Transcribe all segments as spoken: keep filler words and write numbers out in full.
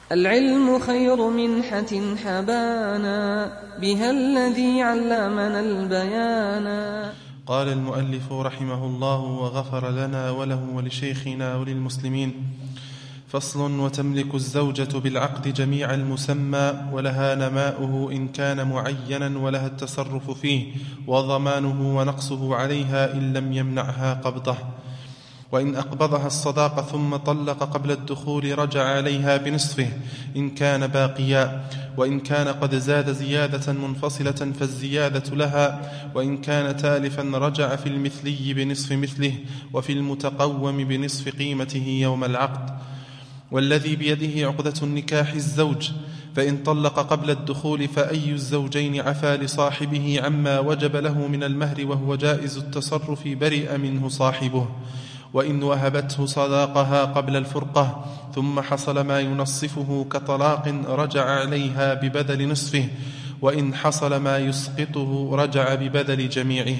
العلم خير منحة حبانا بها الذي علمنا البيانا. قال المؤلف رحمه الله وغفر لنا وله ولشيخنا وللمسلمين: فصل. وتملك الزوجة بالعقد جميع المسمى، ولها نماؤه إن كان معينا، ولها التصرف فيه وضمانه ونقصه عليها إن لم يمنعها قبضه. وإن أقبضها الصداق ثم طلق قبل الدخول رجع عليها بنصفه إن كان باقيا، وإن كان قد زاد زيادة منفصلة فالزيادة لها، وإن كان تالفا رجع في المثلي بنصف مثله، وفي المتقوم بنصف قيمته يوم العقد. والذي بيده عقدة النكاح الزوج، فإن طلق قبل الدخول فأي الزوجين عفا لصاحبه عما وجب له من المهر وهو جائز التصرف برئ منه صاحبه. وإن وهبته صداقها قبل الفرقة ثم حصل ما ينصفه كطلاق رجع عليها ببدل نصفه، وإن حصل ما يسقطه رجع ببدل جميعه.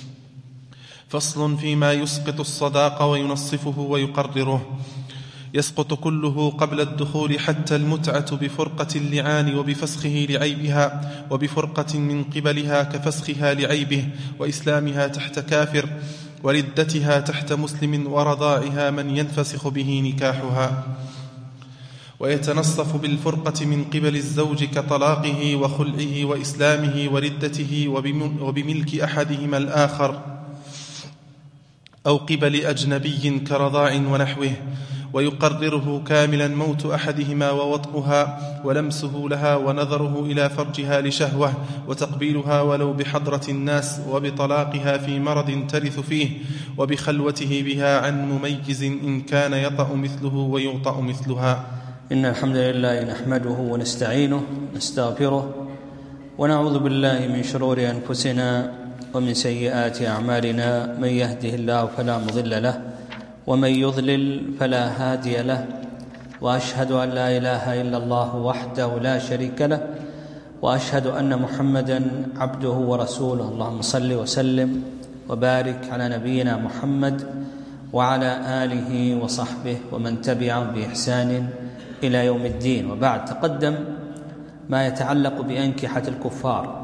فصل فيما يسقط الصداق وينصفه ويقرره. يسقط كله قبل الدخول حتى المتعة بفرقة اللعان وبفسخه لعيبها، وبفرقة من قبلها كفسخها لعيبه، وإسلامها تحت كافر، وردتها تحت مسلم، ورضاعها من ينفسخ به نكاحها. ويتنصف بالفرقة من قبل الزوج كطلاقه وخلعه وإسلامه وردته وبملك أحدهما الآخر، أو قبل أجنبي كرضاع ونحوه. ويقرره كاملا موت أحدهما ووطئها ولمسه لها ونظره إلى فرجها لشهوة وتقبيلها ولو بحضرة الناس، وبطلاقها في مرض ترث فيه، وبخلوته بها عن مميز إن كان يطأ مثله ويوطأ مثلها. إن الحمد لله نحمده ونستعينه نستغفره ونعوذ بالله من شرور أنفسنا ومن سيئات أعمالنا. من يهده الله فلا مضل له ومن يضلل فلا هادي له، وأشهد أن لا إله إلا الله وحده لا شريك له، وأشهد أن محمدا عبده ورسوله. اللهم صل وسلم وبارك على نبينا محمد وعلى آله وصحبه ومن تبعهم بإحسان إلى يوم الدين. وبعد، تقدم ما يتعلق بأنكحة الكفار،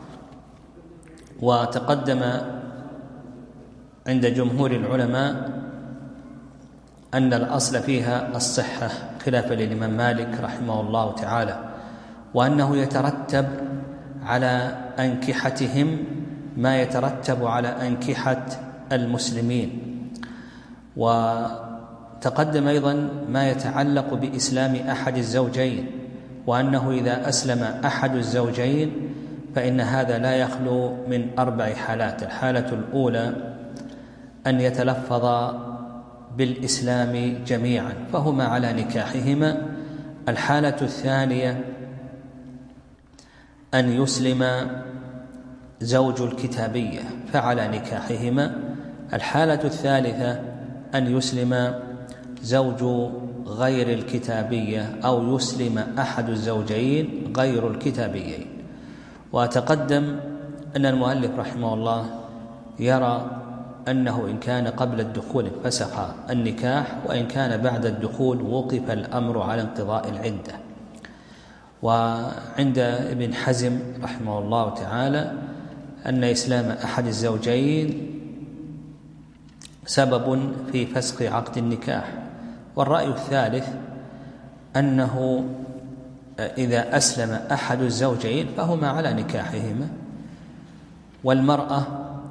وتقدم عند جمهور العلماء أن الأصل فيها الصحة خلافا للإمام مالك رحمه الله تعالى، وأنه يترتب على أنكحتهم ما يترتب على أنكحة المسلمين. وتقدم أيضا ما يتعلق بإسلام أحد الزوجين، وأنه إذا أسلم أحد الزوجين فإن هذا لا يخلو من أربع حالات. الحالة الأولى أن يتلفظ بالإسلام جميعا فهما على نكاحهما. الحالة الثانية أن يسلم زوج الكتابية فعلى نكاحهما. الحالة الثالثة أن يسلم زوج غير الكتابية أو يسلم أحد الزوجين غير الكتابيين. وتقدم أن المؤلف رحمه الله يرى أنه إن كان قبل الدخول فسخ النكاح، وإن كان بعد الدخول وقف الأمر على انقضاء العدة. وعند ابن حزم رحمه الله تعالى أن إسلام أحد الزوجين سبب في فسخ عقد النكاح. والرأي الثالث أنه إذا أسلم أحد الزوجين فهما على نكاحهما. والمرأة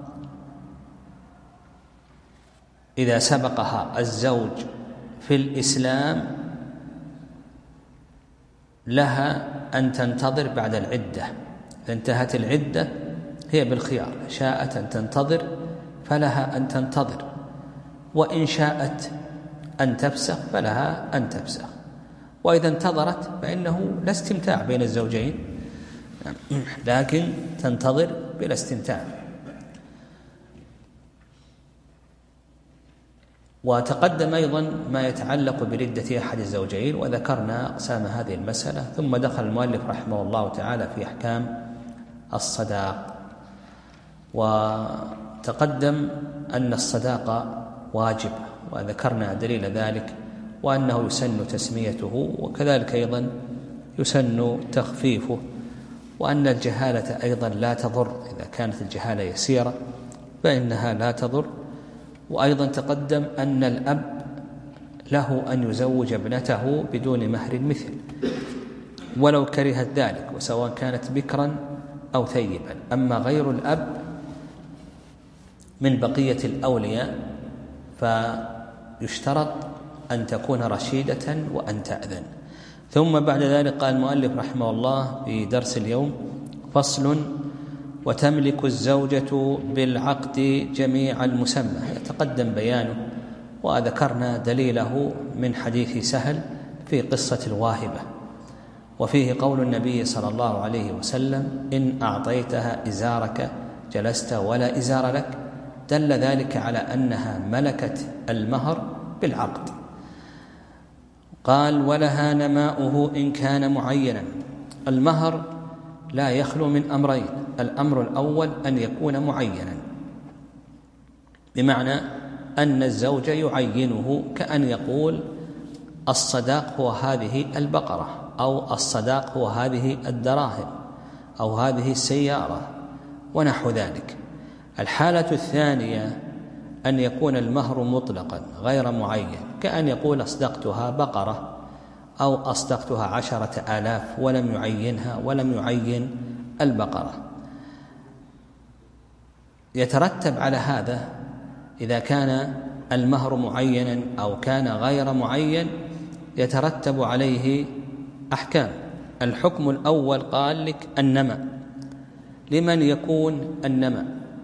إذا سبقها الزوج في الإسلام لها أن تنتظر بعد العدة، فانتهت العدة هي بالخيار، شاءت أن تنتظر فلها أن تنتظر، وإن شاءت أن تفسخ فلها أن تفسخ. وإذا انتظرت فإنه لا استمتاع بين الزوجين، لكن تنتظر بلا استمتاع. وتقدم أيضا ما يتعلق بردة أحد الزوجين، وذكرنا أقسام هذه المسألة. ثم دخل المؤلف رحمه الله تعالى في أحكام الصداق. وتقدم أن الصداق واجب، وذكرنا دليل ذلك وأنه يسن تسميته، وكذلك أيضا يسن تخفيفه، وأن الجهالة أيضا لا تضر إذا كانت الجهالة يسيرة فإنها لا تضر. وأيضا تقدم أن الأب له أن يزوج ابنته بدون مهر المثل ولو كرهت ذلك، وسواء كانت بكرا أو ثيبا. أما غير الأب من بقية الأولياء فيشترط أن تكون رشيدة وأن تأذن. ثم بعد ذلك قال المؤلف رحمه الله في درس اليوم: فصل: وتملك الزوجة بالعقد جميع المسمى. يتقدم بيانه، وذكرنا دليله من حديث سهل في قصة الواهبة، وفيه قول النبي صلى الله عليه وسلم: إن أعطيتها إزارك جلست ولا إزار لك. دل ذلك على أنها ملكت المهر بالعقد. قال: ولها نماؤه إن كان معينا. المهر لا يخلو من أمرين: الأمر الأول أن يكون معينا، بمعنى أن الزوج يعينه، كأن يقول: الصداق هو هذه البقرة، أو الصداق هو هذه الدراهم، أو هذه السيارة، ونحو ذلك. الحالة الثانية أن يكون المهر مطلقا غير معين، كأن يقول: أصدقتها بقرة، أو أصدقتها عشرة آلاف، ولم يعينها ولم يعين البقرة. يترتب على هذا إذا كان المهر معينا أو كان غير معين يترتب عليه أحكام. الحكم الأول قال لك النماء. لمن يكون النماء؟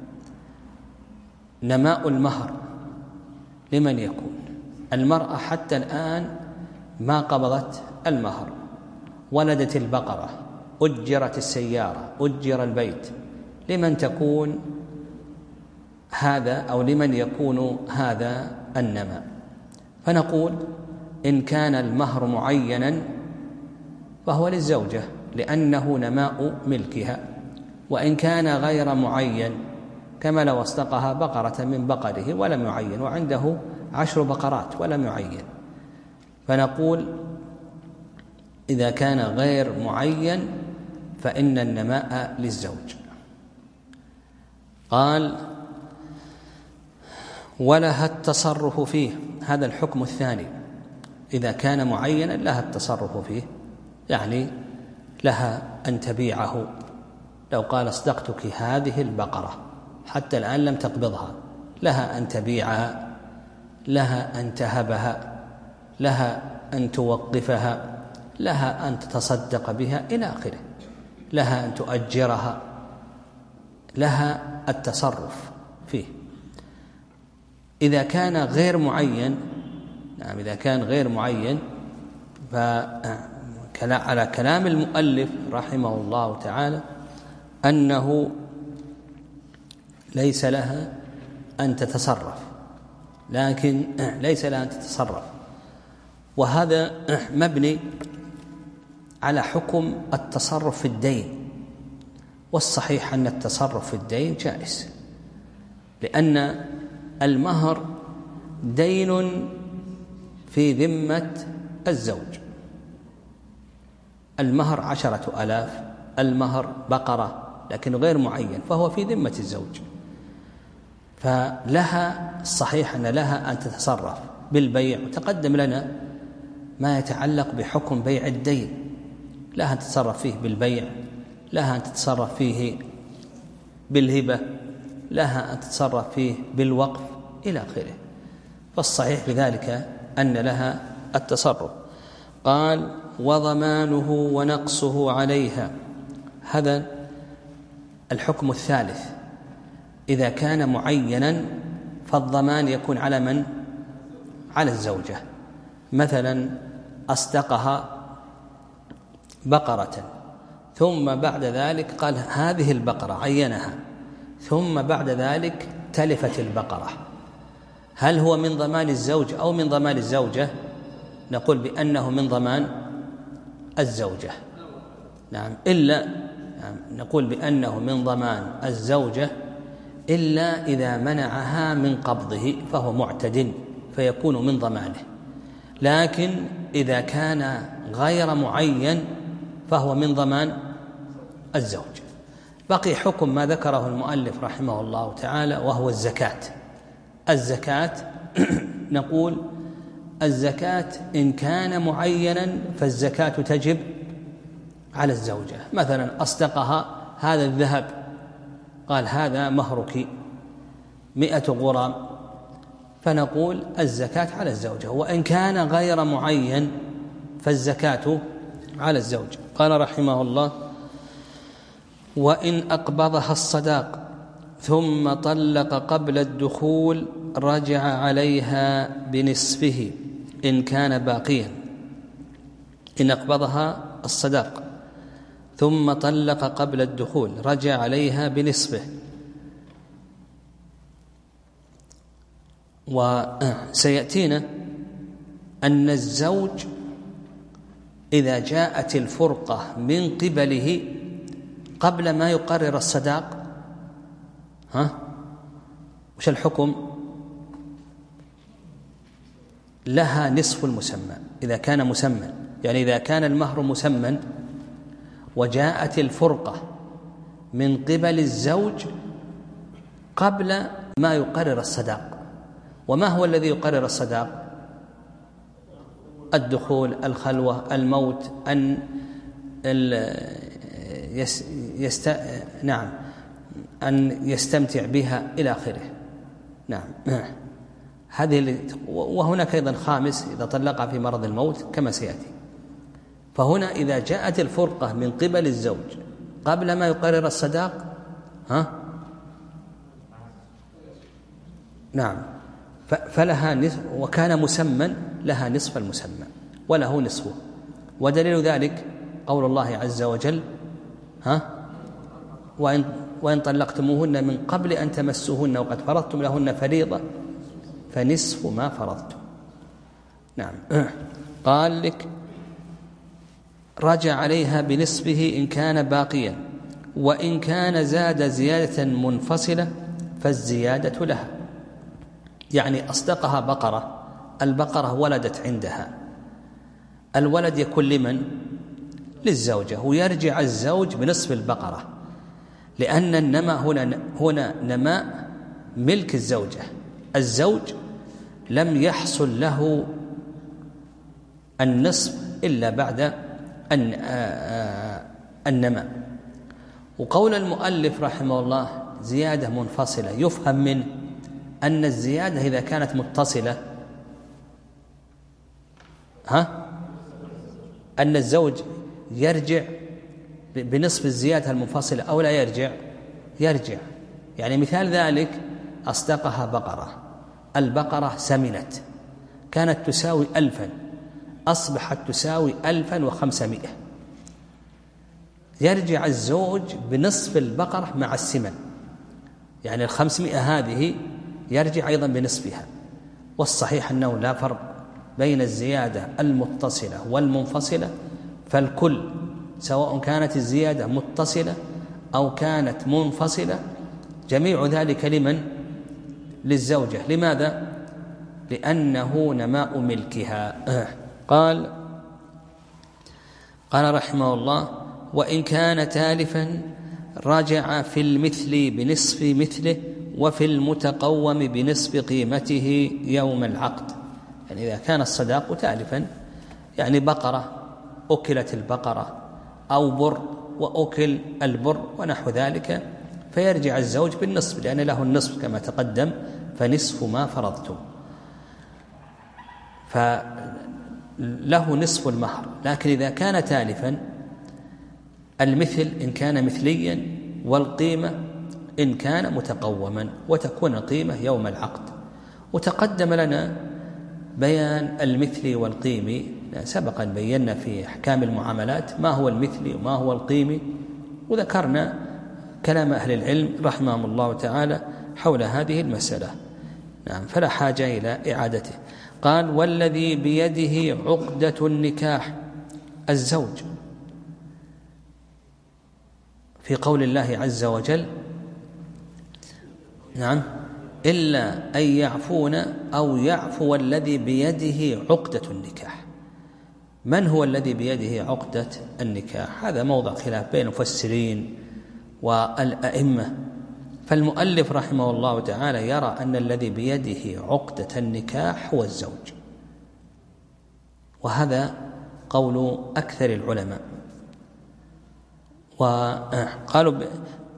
نماء المهر لمن يكون؟ المرأة حتى الآن ما قبضت المهر، ولدت البقرة، أجرت السيارة، أجر البيت، لمن تكون هذا أو لمن يكون هذا النماء؟ فنقول: إن كان المهر معينا فهو للزوجة لأنه نماء ملكها، وإن كان غير معين كما لو اصدقها بقرة من بقره ولم يعين، وعنده عشر بقرات ولم يعين، فنقول: إذا كان غير معين فإن النماء للزوج. قال: ولها التصرف فيه. هذا الحكم الثاني. إذا كان معينا لها التصرف فيه، يعني لها أن تبيعه. لو قال: أصدقتك هذه البقرة، حتى الآن لم تقبضها، لها أن تبيعها، لها أن تهبها، لها أن توقفها، لها أن تتصدق بها إلى آخره، لها أن تؤجرها، لها التصرف فيه. إذا كان غير معين، نعم إذا كان غير معين فعلى كلام المؤلف رحمه الله تعالى أنه ليس لها أن تتصرف، لكن ليس لها أن تتصرف، وهذا مبني على حكم التصرف في الدين. والصحيح أن التصرف في الدين جائز، لأن المهر دين في ذمة الزوج. المهر عشرة آلاف، المهر بقرة، لكن غير معين، فهو في ذمة الزوج، فلها الصحيح أن لها أن تتصرف بالبيع. وتقدم لنا ما يتعلق بحكم بيع الدين، لها أن تتصرف فيه بالبيع، لها أن تتصرف فيه بالهبة، لها أن تتصرف فيه بالوقف إلى آخره. فالصحيح بذلك أن لها التصرف. قال: وضمانه ونقصه عليها. هذا الحكم الثالث. إذا كان معينا فالضمان يكون على من؟ على الزوجة. مثلا أصدقها بقرة، ثم بعد ذلك قال: هذه البقرة، عينها، ثم بعد ذلك تلفت البقرة، هل هو من ضمان الزوج أو من ضمان الزوجة؟ نقول بأنه من ضمان الزوجة. نعم إلا نعم نقول بأنه من ضمان الزوجة إلا إذا منعها من قبضه فهو معتد فيكون من ضمانه. لكن إذا كان غير معين فهو من ضمان الزوج. بقي حكم ما ذكره المؤلف رحمه الله تعالى وهو الزكاة. الزكاة نقول الزكاة إن كان معينا فالزكاة تجب على الزوجة. مثلا أصدقها هذا الذهب، قال هذا مهرك مئة غرام، فنقول الزكاة على الزوجة. وإن كان غير معين فالزكاة على الزوج. قال رحمه الله: وإن أقبضها الصداق ثم طلق قبل الدخول رجع عليها بنصفه إن كان باقيا. إن أقبضها الصداق ثم طلق قبل الدخول رجع عليها بنصفه. وسيأتينا أن الزوج إذا جاءت الفرقة من قبله قبل ما يقرر الصداق، ها وش الحكم؟ لها نصف المسمى إذا كان مسمى، يعني إذا كان المهر مسمى وجاءت الفرقة من قبل الزوج قبل ما يقرر الصداق. وما هو الذي يقرر الصداق؟ الدخول، الخلوة، الموت، أن يست... نعم أن يستمتع بها إلى آخره. نعم هذه اللي... وهناك أيضا خامس إذا طلقها في مرض الموت كما سيأتي. فهنا إذا جاءت الفرقة من قبل الزوج قبل ما يقرر الصداق، ها نعم فلها نصف، وكان مسمى لها نصف المسمى وله نصفه. ودليل ذلك قول الله عز وجل: ها وإن, وإن طلقتموهن من قبل أن تمسوهن وقد فرضتم لهن فريضة فنصف ما فرضتم. نعم قال لك: رجع عليها بنصفه إن كان باقيا، وإن كان زاد زيادة منفصلة فالزيادة لها. يعني أصدقها بقرة، البقرة ولدت عندها، الولد يكون لمن؟ للزوجة، ويرجع الزوج بنصف البقرة، لأن النماء هنا, هنا نماء ملك الزوجة. الزوج لم يحصل له النصف إلا بعد النماء. وقول المؤلف رحمه الله زيادة منفصلة يفهم من أن الزيادة إذا كانت متصلة، ها أن الزوج يرجع بنصف الزيادة المنفصلة أو لا يرجع؟ يرجع. يعني مثال ذلك: أصدقها بقرة، البقرة سمنت، كانت تساوي ألفا، أصبحت تساوي ألفا وخمسمائة، يرجع الزوج بنصف البقرة مع السمن، يعني الخمسمائة هذه يرجع أيضا بنصفها. والصحيح أنه لا فرق بين الزيادة المتصلة والمنفصلة، فالكل سواء كانت الزيادة متصلة أو كانت منفصلة جميع ذلك لمن؟ للزوجة. لماذا؟ لأنه نماء ملكها. قال قال رحمه الله: وإن كان تالفا رجع في المثل بنصف مثله وفي المتقوم بنصف قيمته يوم العقد. يعني إذا كان الصداق تالفا، يعني بقرة أكلت البقرة أو بر وأكل البر ونحو ذلك، فيرجع الزوج بالنصف لأن له النصف كما تقدم، فنصف ما فرضتم، فله نصف المهر. لكن إذا كان تالفا المثل إن كان مثليا، والقيمة إن كان متقوما، وتكون القيمة يوم العقد. وتقدم لنا بيان المثل والقيمي، سبقا بينا في أحكام المعاملات ما هو المثل وما هو القيمي، وذكرنا كلام أهل العلم رحمهم الله تعالى حول هذه المسألة. نعم فلا حاجة إلى إعادته. قال: والذي بيده عقدة النكاح الزوج، في قول الله عز وجل: نعم إلا أن يعفون أو يعفو الذي بيده عقدة النكاح. من هو الذي بيده عقدة النكاح؟ هذا موضع خلاف بين المفسرين والأئمة. فالمؤلف رحمه الله تعالى يرى أن الذي بيده عقدة النكاح هو الزوج، وهذا قول أكثر العلماء. وقالوا ب...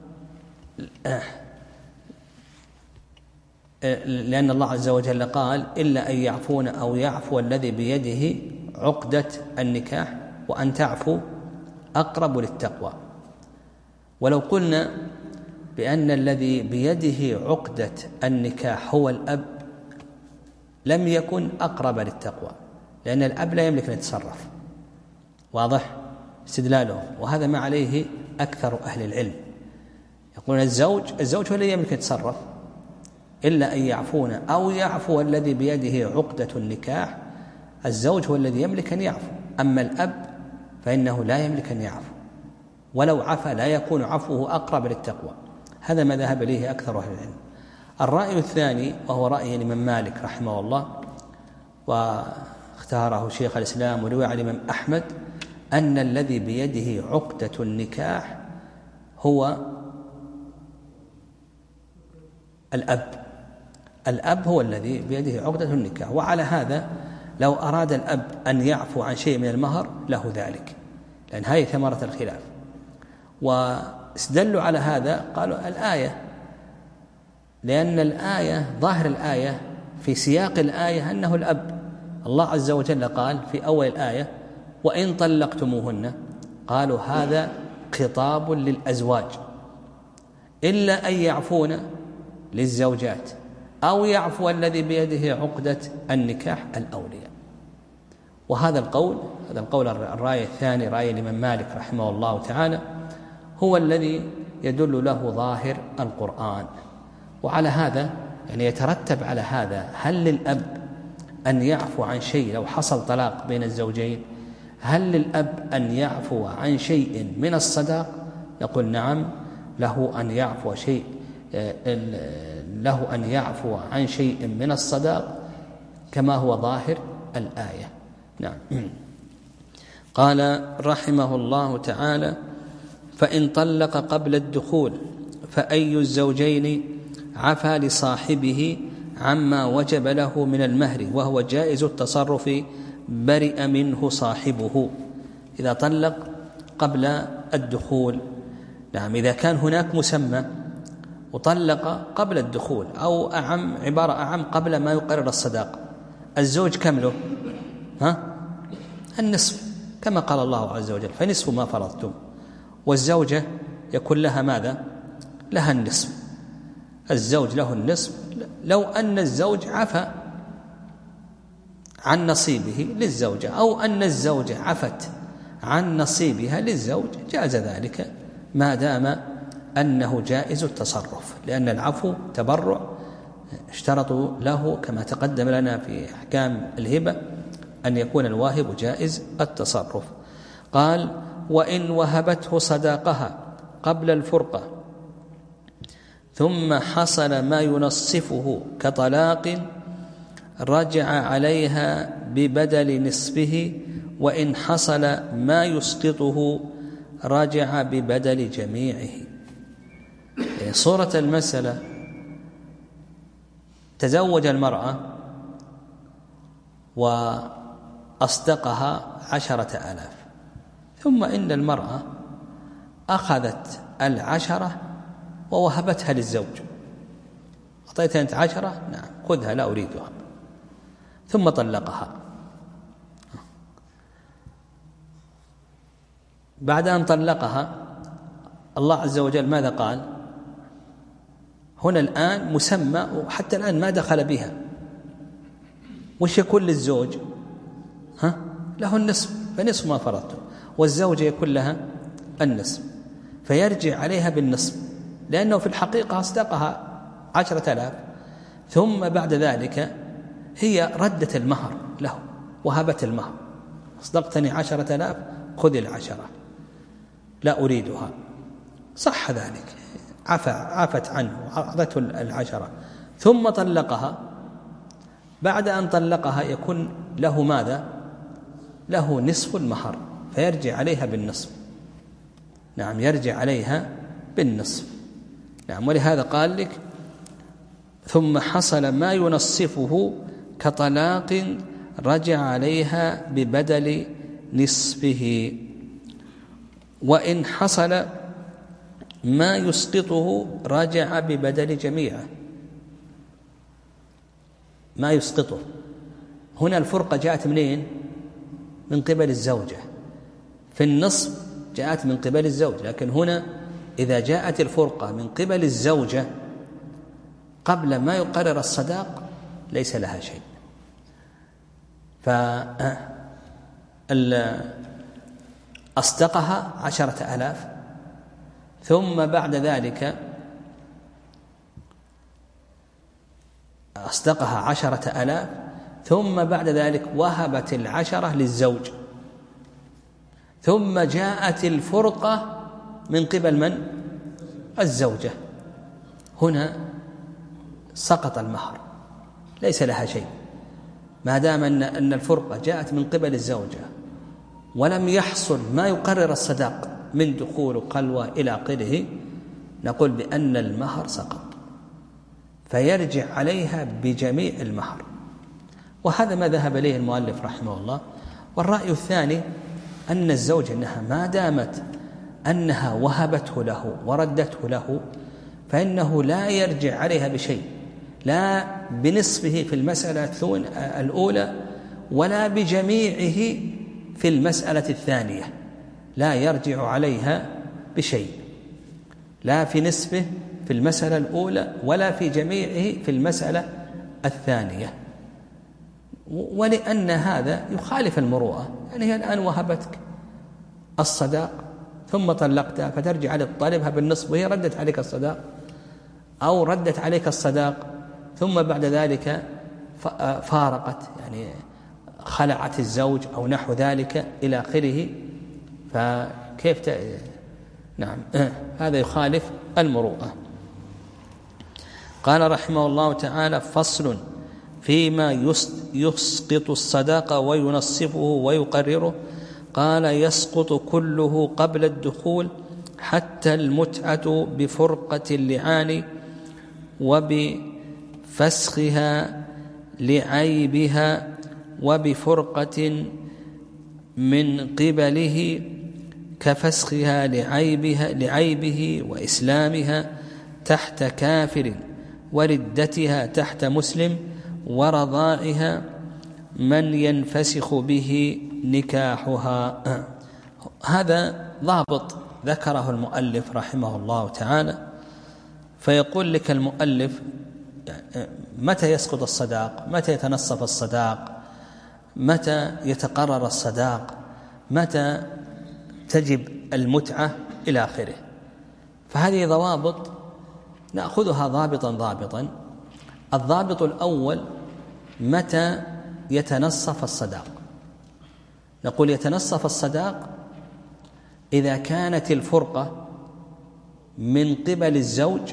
لأن الله عز وجل قال إلا أن يعفون أو يعفو الذي بيده عقدة النكاح وأن تعفو أقرب للتقوى. ولو قلنا بأن الذي بيده عقدة النكاح هو الأب لم يكن أقرب للتقوى، لأن الأب لا يملك أن يتصرف، واضح استدلاله، وهذا ما عليه أكثر أهل العلم. يقولون الزوج الزوج هو الذي يملك أن يتصرف، إلا أن يعفون أو يعفو الذي بيده عقدة النكاح، الزوج هو الذي يملك أن يعفو، أما الأب فإنه لا يملك أن يعفو، ولو عفى لا يكون عفوه أقرب للتقوى. هذا ما ذهب إليه أكثر أهل العلم. الرأي الثاني وهو رأي الإمام مالك رحمه الله، واختاره شيخ الإسلام ورواية عن الإمام أحمد، أن الذي بيده عقدة النكاح هو الأب. الأب هو الذي بيده عقدة النكاح، وعلى هذا لو أراد الأب أن يعفو عن شيء من المهر له ذلك، لأن هذه ثمرة الخلاف. واستدلوا على هذا قالوا الآية، لأن الآية ظاهر الآية في سياق الآية أنه الأب. الله عز وجل قال في أول الآية وإن طلقتموهن، قالوا هذا خطاب للأزواج، إلا أن يعفون للزوجات أو يعفو الذي بيده عقدة النكاح الأولياء. وهذا القول هذا القول الرأي الثاني رأي الإمام مالك رحمه الله تعالى هو الذي يدل له ظاهر القرآن. وعلى هذا يعني يترتب على هذا هل للأب أن يعفو عن شيء لو حصل طلاق بين الزوجين؟ هل للأب أن يعفو عن شيء من الصداق؟ يقول نعم، له أن يعفو شيء له أن يعفو عن شيء من الصداق كما هو ظاهر الآية. نعم. قال رحمه الله تعالى فإن طلق قبل الدخول فأي الزوجين عفا لصاحبه عما وجب له من المهر وهو جائز التصرف برئ منه صاحبه. إذا طلق قبل الدخول، نعم، إذا كان هناك مسمى وطلق قبل الدخول، أو أعم عبارة أعم قبل ما يقرر الصداق، الزوج كم له؟ ها؟ النصف، كما قال الله عز وجل فنصف ما فرضتم. والزوجة يكون لها ماذا؟ لها النصف. الزوج له النصف لو أن الزوج عفى عن نصيبه للزوجة، أو أن الزوجة عفت عن نصيبها للزوج، جاز ذلك ما دام أنه جائز التصرف، لأن العفو تبرع، اشترطوا له كما تقدم لنا في أحكام الهبة أن يكون الواهب جائز التصرف. قال وإن وهبته صداقها قبل الفرقة ثم حصل ما ينصفه كطلاق رجع عليها ببدل نصفه، وإن حصل ما يسقطه رجع ببدل جميعه. صورة المسألة: تزوج المرأة وأصدقها عشرة آلاف، ثم إن المرأة أخذت العشرة ووهبتها للزوج. أعطيت أنت عشرة؟ نعم، خذها لا أريدها. ثم طلقها. بعد أن طلقها الله عز وجل ماذا قال؟ هنا الآن مسمى وحتى الآن ما دخل بها، وش يكون للزوج؟ ها؟ له النصف، فنصف ما فرضته، والزوجة يكون لها النصف، فيرجع عليها بالنصف، لأنه في الحقيقة أصدقها عشرة آلاف، ثم بعد ذلك هي ردت المهر له وهبت المهر. أصدقتني عشرة آلاف، خذ العشرة لا أريدها. صح ذلك، عفى عفت عنه وأعطته العشرة، ثم طلقها، بعد أن طلقها يكون له ماذا؟ له نصف المهر، فيرجع عليها بالنصف. نعم، يرجع عليها بالنصف. نعم، ولهذا قال لك ثم حصل ما ينصفه كطلاق رجع عليها ببدل نصفه. وإن حصل ما يسقطه رجع ببدل جميعه. ما يسقطه هنا الفرقة جاءت منين؟ من قبل الزوجة. في النصف جاءت من قبل الزوج، لكن هنا إذا جاءت الفرقة من قبل الزوجة قبل ما يقرر الصداق ليس لها شيء. فأصدقها عشرة آلاف، ثم بعد ذلك أصدقها عشرة آلاف، ثم بعد ذلك وهبت العشرة للزوج، ثم جاءت الفرقة من قبل من؟ الزوجة. هنا سقط المهر، ليس لها شيء ما دام أن الفرقة جاءت من قبل الزوجة ولم يحصل ما يقرر الصداق من دخول وخلوة إلى آخره، نقول بأن المهر سقط، فيرجع عليها بجميع المهر. وهذا ما ذهب إليه المؤلف رحمه الله. والرأي الثاني أن الزوج إنها ما دامت أنها وهبته له وردته له فإنه لا يرجع عليها بشيء، لا بنصفه في المسألة الأولى ولا بجميعه في المسألة الثانية، لا يرجع عليها بشيء، لا في نصفه في المسألة الأولى ولا في جميعه في المسألة الثانية. ولأن هذا يخالف المروءة، يعني هي الآن وهبتك الصداق ثم طلقتها فترجع لتطالبها بالنصف وهي ردت عليك الصداق، أو ردت عليك الصداق ثم بعد ذلك فارقت، يعني خلعت الزوج أو نحو ذلك إلى آخره، فكيف ت... نعم هذا يخالف المروءة. قال رحمه الله تعالى: فصل فيما يسقط الصداق وينصفه ويقرره. قال: يسقط كله قبل الدخول حتى المتعة بفرقة اللعان وبفسخها لعيبها وبفرقة من قبله كفسخها لعيبها لعيبه وإسلامها تحت كافر وردتها تحت مسلم ورضاعها من ينفسخ به نكاحها. هذا ضابط ذكره المؤلف رحمه الله تعالى. فيقول لك المؤلف متى يسقط الصداق، متى يتنصف الصداق، متى يتقرر الصداق، متى تجب المتعة إلى آخره. فهذه ضوابط نأخذها ضابطا ضابطا. الضابط الأول: متى يتنصف الصداق؟ نقول يتنصف الصداق إذا كانت الفرقة من قبل الزوج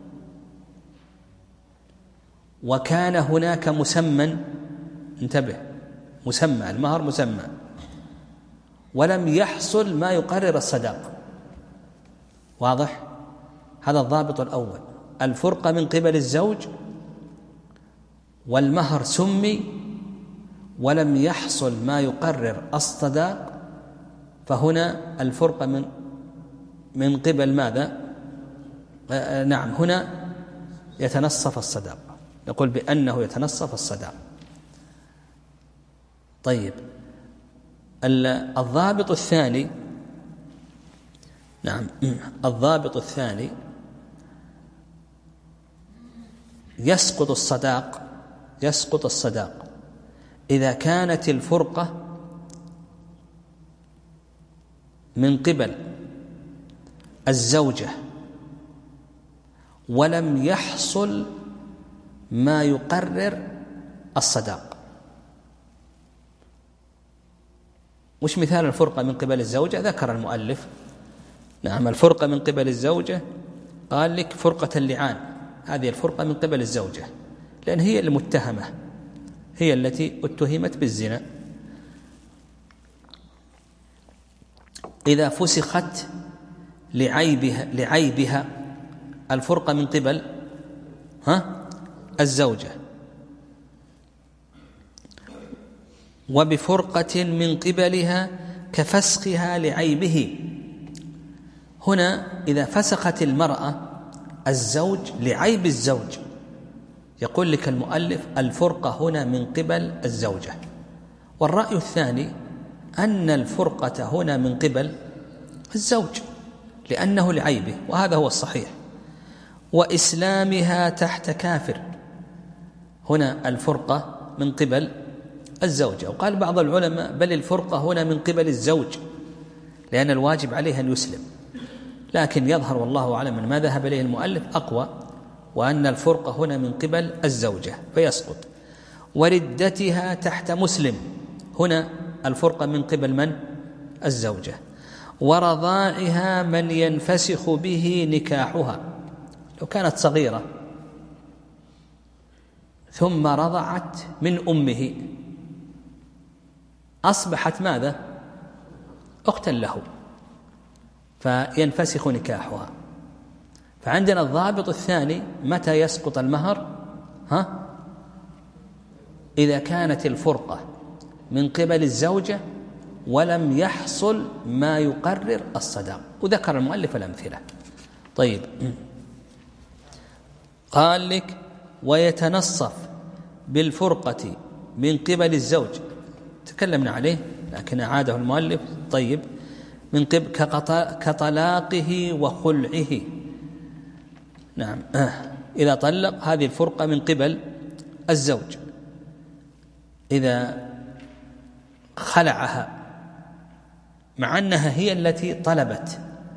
وكان هناك مسمى، انتبه، مسمى، المهر مسمى، ولم يحصل ما يقرر الصداق. واضح؟ هذا الضابط الأول. الفرقة من قبل الزوج والمهر سمي ولم يحصل ما يقرر الصداق، فهنا الفرقة من من قبل ماذا؟ آه نعم، هنا يتنصف الصداق، نقول بأنه يتنصف الصداق. طيب، الضابط الثاني، نعم الضابط الثاني: يسقط الصداق يسقط الصداق إذا كانت الفرقة من قبل الزوجة ولم يحصل ما يقرر الصداق. وش مثال الفرقة من قبل الزوجة؟ ذكر المؤلف. نعم، الفرقة من قبل الزوجة قال لك فرقة اللعان، هذه الفرقة من قبل الزوجة، لأن هي المتهمة، هي التي اتهمت بالزنا. إذا فسخت لعيبها, لعيبها الفرقة من قبل ها الزوجة، وبفرقة من قبلها كفسخها لعيبه. هنا إذا فسخت المرأة الزوج لعيب الزوج، يقول لك المؤلف الفرقة هنا من قبل الزوجة. والرأي الثاني أن الفرقة هنا من قبل الزوج لأنه لعيبه، وهذا هو الصحيح. وإسلامها تحت كافر، هنا الفرقة من قبل الزوجة. وقال بعض العلماء بل الفرقة هنا من قبل الزوج، لأن الواجب عليه أن يسلم، لكن يظهر والله أعلم أن ما ذهب إليه المؤلف أقوى، وأن الفرقة هنا من قبل الزوجة فيسقط. وردتها تحت مسلم، هنا الفرقة من قبل من؟ الزوجة. ورضاعها من ينفسخ به نكاحها، لو كانت صغيرة ثم رضعت من أمه أصبحت ماذا؟ أختا له، فينفسخ نكاحها. فعندنا الضابط الثاني متى يسقط المهر؟ ها؟ إذا كانت الفرقة من قبل الزوجة ولم يحصل ما يقرر الصداق، وذكر المؤلف الأمثلة. طيب، قال لك ويتنصف بالفرقة من قبل الزوج، تكلمنا عليه لكن أعاده المؤلف. طيب، من قبل كطلاقه وخلعه، نعم، إذا طلق هذه الفرقة من قبل الزوج. إذا خلعها مع أنها هي التي طلبت،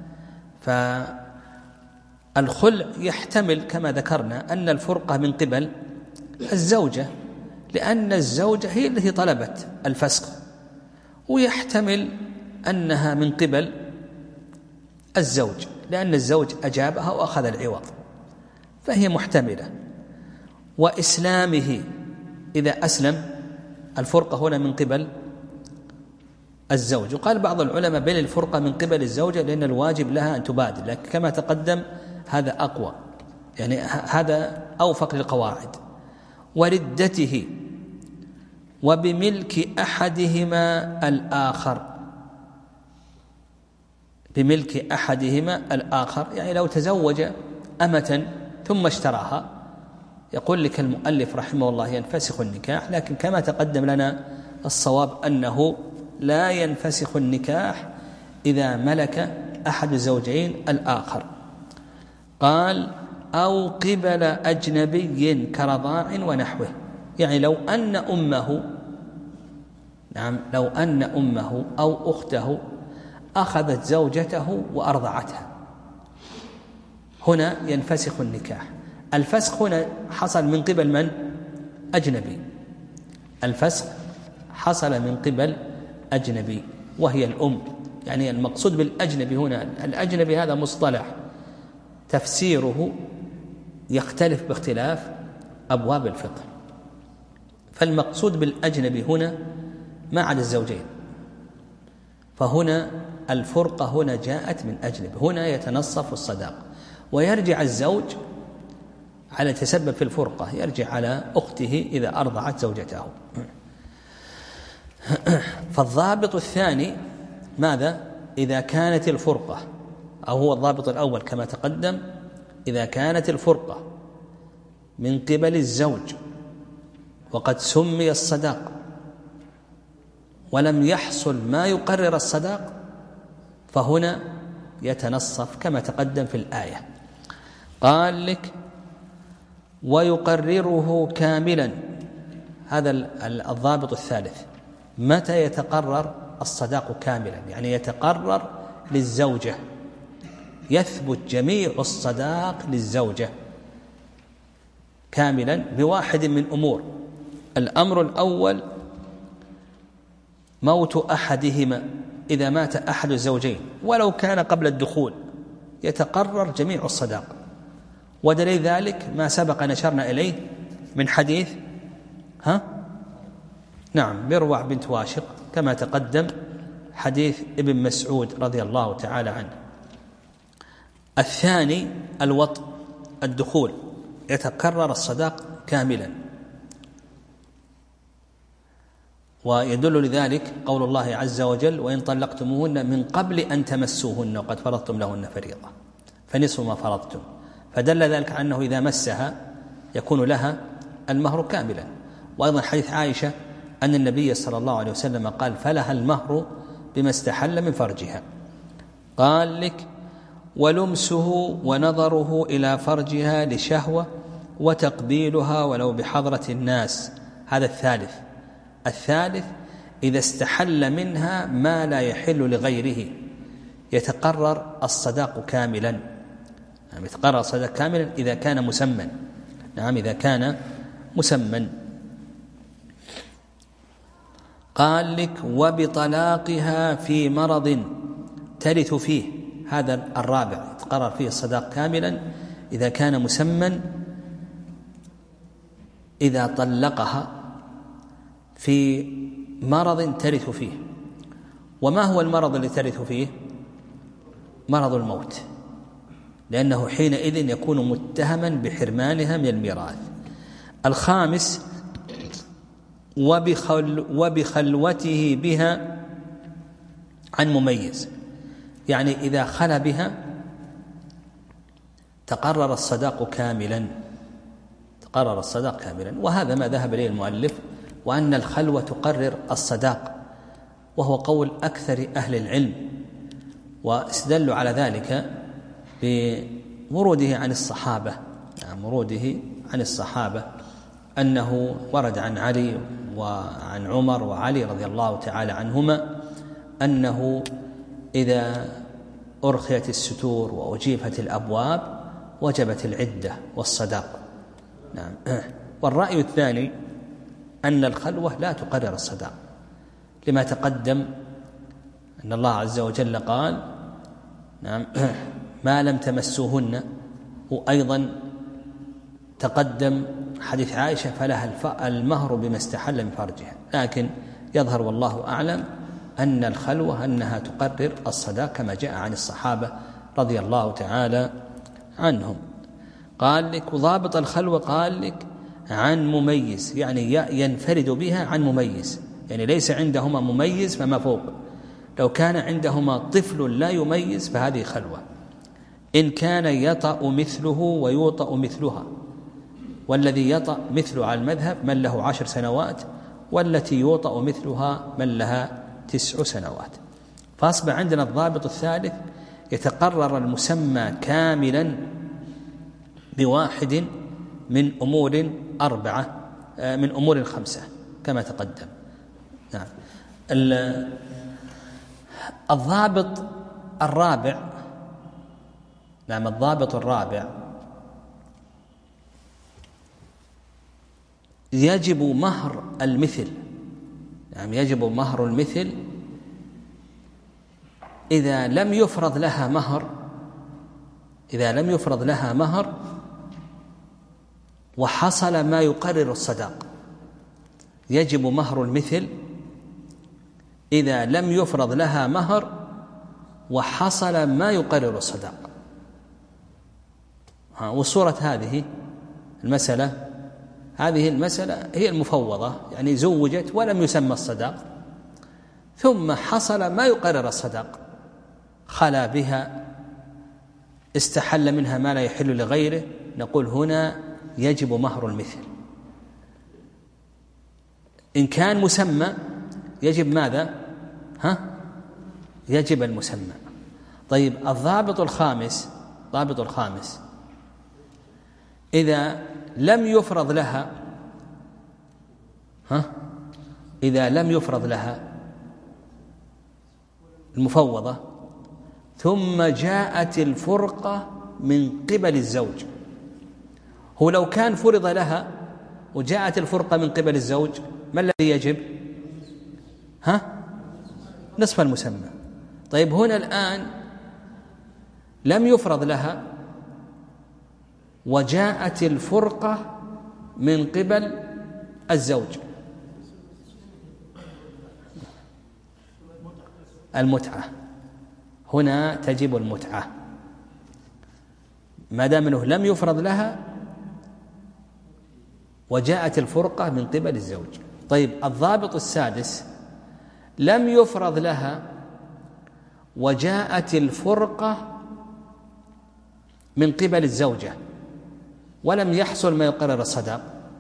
فالخلع يحتمل كما ذكرنا أن الفرقة من قبل الزوجة، لأن الزوجة هي التي طلبت الفسخ، ويحتمل أنها من قبل الزوج لأن الزوج أجابها وأخذ العوض، فهي محتملة. وإسلامه، إذا أسلم الفرقة هنا من قبل الزوج. وقال بعض العلماء بل الفرقة من قبل الزوجة لأن الواجب لها أن تبادل، لكن كما تقدم هذا أقوى، يعني هذا أوفق للقواعد. وردته وبملك أحدهما الآخر، بملك أحدهما الآخر يعني لو تزوج أمة ثم اشتراها، يقول لك المؤلف رحمه الله ينفسخ النكاح، لكن كما تقدم لنا الصواب أنه لا ينفسخ النكاح إذا ملك أحد الزوجين الآخر. قال أو قبل أجنبي كرضاع ونحوه، يعني لو أن أمه، نعم، لو أن أمه أو أخته أخذت زوجته وأرضعتها، هنا ينفسخ النكاح. الفسخ هنا حصل من قبل من؟ أجنبي. الفسخ حصل من قبل أجنبي وهي الأم، يعني المقصود بالأجنبي هنا، الأجنبي هذا مصطلح تفسيره يختلف باختلاف أبواب الفقه، فالمقصود بالأجنبي هنا ما عدا الزوجين، فهنا الفرقة هنا جاءت من أجنبي، هنا يتنصف الصداق، ويرجع الزوج على تسبب في الفرقة، يرجع على أخته إذا أرضعت زوجته. فالضابط الثاني ماذا؟ إذا كانت الفرقة، أو هو الضابط الأول كما تقدم، إذا كانت الفرقة من قبل الزوج وقد سمي الصداق ولم يحصل ما يقرر الصداق، فهنا يتنصف كما تقدم في الآية. قال لك ويقرره كاملا، هذا الضابط الثالث، متى يتقرر الصداق كاملا؟ يعني يتقرر للزوجة، يثبت جميع الصداق للزوجة كاملا بواحد من أمور. الأمر الأول موت أحدهما، إذا مات أحد الزوجين ولو كان قبل الدخول يتقرر جميع الصداق. ودليل ذلك ما سبق نشرنا إليه من حديث ها نعم مروع بنت واشق كما تقدم، حديث ابن مسعود رضي الله تعالى عنه. الثاني الوطء، الدخول، يتكرر الصداق كاملا، ويدل لذلك قول الله عز وجل: وإن طلقتموهن من قبل أن تمسوهن وقد فرضتم لهن فريضة فنصف ما فرضتم، فدل ذلك على أنه إذا مسها يكون لها المهر كاملا. وأيضا حديث عائشة أن النبي صلى الله عليه وسلم قال: فلها المهر بما استحل من فرجها. قال لك: ولمسه ونظره إلى فرجها لشهوة وتقبيلها ولو بحضرة الناس. هذا الثالث. الثالث إذا استحل منها ما لا يحل لغيره يتقرر الصداق كاملا. نعم يتقرر الصداق كاملا إذا كان مسمى. نعم إذا كان مسمى. قال لك: وبطلاقها في مرض ترث فيه. هذا الرابع يتقرر فيه الصداق كاملا إذا كان مسمى، إذا طلقها في مرض ترث فيه. وما هو المرض الذي ترث فيه؟ مرض الموت، لأنه حينئذ يكون متهما بحرمانها من الميراث. الخامس: وبخل وبخلوته بها عن مميز، يعني إذا خلى بها تقرر الصداق كاملا، تقرر الصداق كاملا. وهذا ما ذهب إليه المؤلف، وأن الخلوة تقرر الصداق، وهو قول أكثر أهل العلم، واستدلوا على ذلك بوروده عن الصحابة. يعني وروده عن الصحابة أنه ورد عن علي وعن عمر وعلي رضي الله تعالى عنهما أنه إذا أرخيت الستور وأجيبت الأبواب وجبت العدة والصداق. نعم. والرأي الثاني أن الخلوة لا تقرر الصداق، لما تقدم أن الله عز وجل قال: نعم ما لم تمسوهن. وأيضا تقدم حديث عائشة: فلها المهر بما استحل من فرجها. لكن يظهر والله أعلم أن الخلوة أنها تقرر الصداق كما جاء عن الصحابة رضي الله تعالى عنهم. قال لك: وضابط الخلوة قال لك عن مميز، يعني ينفرد بها عن مميز، يعني ليس عندهما مميز فما فوق. لو كان عندهما طفل لا يميز فهذه خلوة. إن كان يطأ مثله ويوطأ مثلها، والذي يطأ مثله على المذهب من له عشر سنوات، والتي يوطأ مثلها من لها تسع سنوات. فأصبح عندنا الضابط الثالث: يتقرر المسمى كاملا بواحد من أمور أربعة من أمور خمسة كما تقدم. نعم. الضابط الرابع نعم الضابط الرابع يجب مهر المثل. نعم يجب مهر المثل إذا لم يفرض لها مهر إذا لم يفرض لها مهر وحصل ما يقرر الصداق. يجب مهر المثل إذا لم يفرض لها مهر وحصل ما يقرر الصداق. وصورة هذه المسألة هذه المسألة هي المفوضة، يعني زوجت ولم يسمى الصداق، ثم حصل ما يقرر الصداق، خلا بها، استحل منها ما لا يحل لغيره. نقول هنا يجب مهر المثل. إن كان مسمى يجب ماذا؟ ها؟ يجب المسمى. طيب الضابط الخامس ضابط الخامس إذا لم يفرض لها ها؟ إذا لم يفرض لها المفوضة ثم جاءت الفرقة من قبل الزوج. هو لو كان فرض لها وجاءت الفرقة من قبل الزوج ما الذي يجب؟ ها؟ نصف المسمى. طيب هنا الآن لم يفرض لها وجاءت الفرقة من قبل الزوج. المتعة هنا تجب المتعة ما دام أنه لم يفرض لها وجاءت الفرقة من قبل الزوج. طيب الضابط السادس: لم يفرض لها وجاءت الفرقة من قبل الزوجة ولم يحصل ما يقرر الصداق.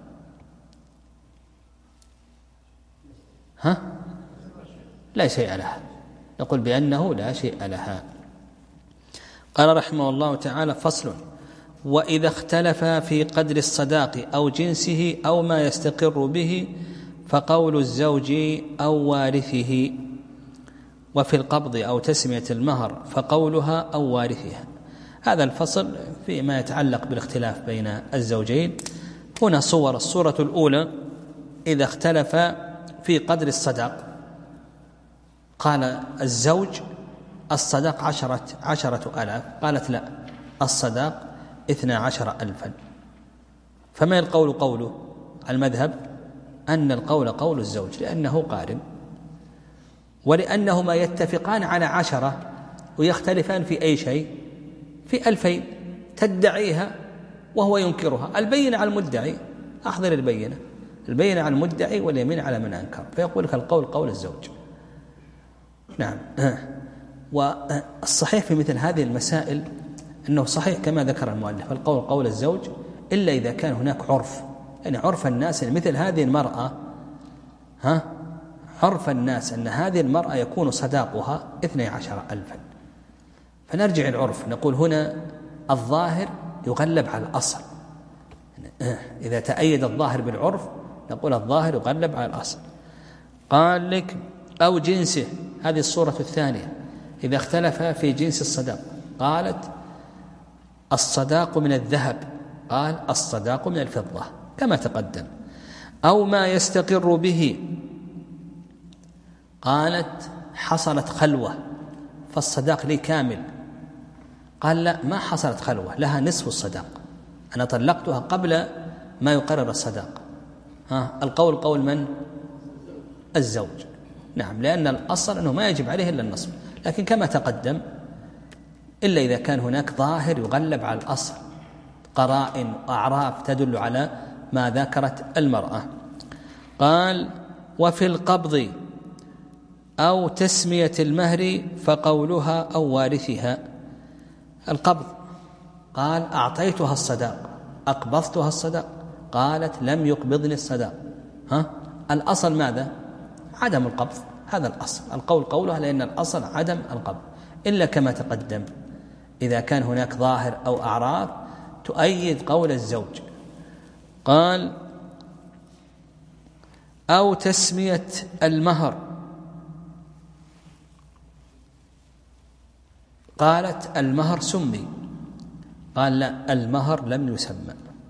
ها؟ لا شيء لها، نقول بأنه لا شيء لها. قال رحمه الله تعالى: فصل: وإذا اختلف في قدر الصداق أو جنسه أو ما يستقر به فقول الزوج أو وارثه، وفي القبض أو تسمية المهر فقولها أو وارثها. هذا الفصل فيما يتعلق بالاختلاف بين الزوجين. هنا صور: الصورة الأولى إذا اختلف في قدر الصداق، قال الزوج الصداق عشرة, عشرة ألاف، قالت لا الصداق اثنا عشر ألفا. فما القول قوله؟ المذهب أن القول قول الزوج لأنه قارب، ولأنهما يتفقان على عشرة ويختلفان في أي شيء؟ في ألفين تدعيها وهو ينكرها. البينة على المدعي، أحضر البينة، البينة على المدعي واليمين على من أنكر، فيقول لك القول قول الزوج. نعم. والصحيح في مثل هذه المسائل أنه صحيح كما ذكر المؤلف القول قول الزوج، إلا إذا كان هناك عرف، يعني عرف الناس أن مثل هذه المرأة ها عرف الناس أن هذه المرأة يكون صداقها اثني عشر ألفا، فنرجع العرف نقول هنا الظاهر يغلب على الأصل. إذا تأيد الظاهر بالعرف نقول الظاهر يغلب على الأصل. قال لك أو جنسه، هذه الصورة الثانية إذا اختلف في جنس الصداق، قالت الصداق من الذهب، قال الصداق من الفضة كما تقدم. أو ما يستقر به، قالت حصلت خلوة فالصداق لي كامل، قال لا ما حصلت خلوة، لها نصف الصداق، أنا طلقتها قبل ما يقرر الصداق. ها القول قول من؟ الزوج. نعم، لأن الأصل أنه ما يجب عليه إلا النصف، لكن كما تقدم إلا إذا كان هناك ظاهر يغلب على الأصل، قرائن وأعراف تدل على ما ذكرت المرأة. قال وفي القبض أو تسمية المهر فقولها أو وارثها. القبض قال أعطيتها الصداق، أقبضتها الصداق، قالت لم يقبضني الصداق. ها الأصل ماذا؟ عدم القبض، هذا الأصل، القول قولها، لأن الأصل عدم القبض، إلا كما تقدم إذا كان هناك ظاهر أو أعراف تؤيد قول الزوج. قال أو تسمية المهر، قالت المهر سمي، قال لا المهر لم يسمى.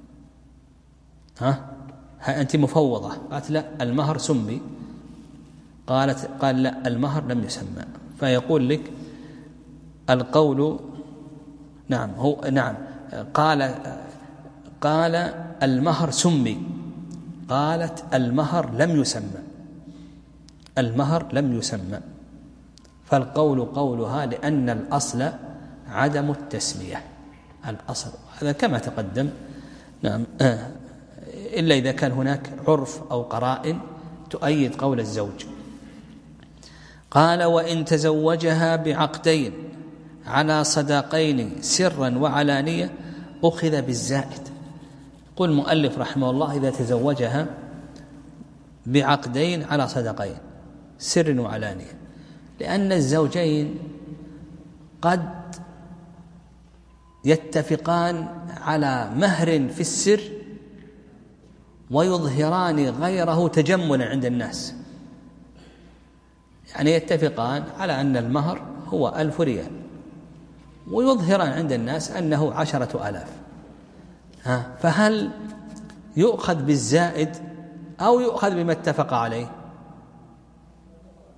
ها أنت مفوضة، قالت لا المهر سمي، قالت قال لا المهر لم يسمى. فيقول لك القول نعم هو نعم قال قال المهر سمي، قالت المهر لم يسمى، المهر لم يسمى، فالقول قولها لأن الأصل عدم التسمية، الأصل هذا كما تقدم. نعم إلا إذا كان هناك عرف أو قرائن تؤيد قول الزوج. قال وإن تزوجها بعقدين على صداقين سرا وعلانية أخذ بالزائد. قل المؤلف رحمه الله إذا تزوجها بعقدين على صداقين سر وعلانية، لأن الزوجين قد يتفقان على مهر في السر ويظهران غيره تجملا عند الناس، يعني يتفقان على أن المهر هو ألف ريال ويظهران عند الناس أنه عشرة ألاف. ها فهل يؤخذ بالزائد أو يؤخذ بما اتفق عليه؟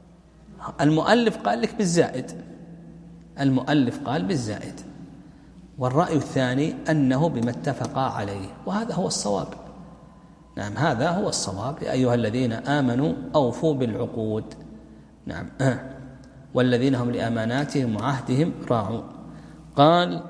المؤلف قال لك بالزائد، المؤلف قال بالزائد، والرأي الثاني أنه بما اتفقا عليه، وهذا هو الصواب. نعم هذا هو الصواب. يا أيها الذين آمنوا أوفوا بالعقود. نعم والذين هم لأماناتهم وعهدهم راعون. قال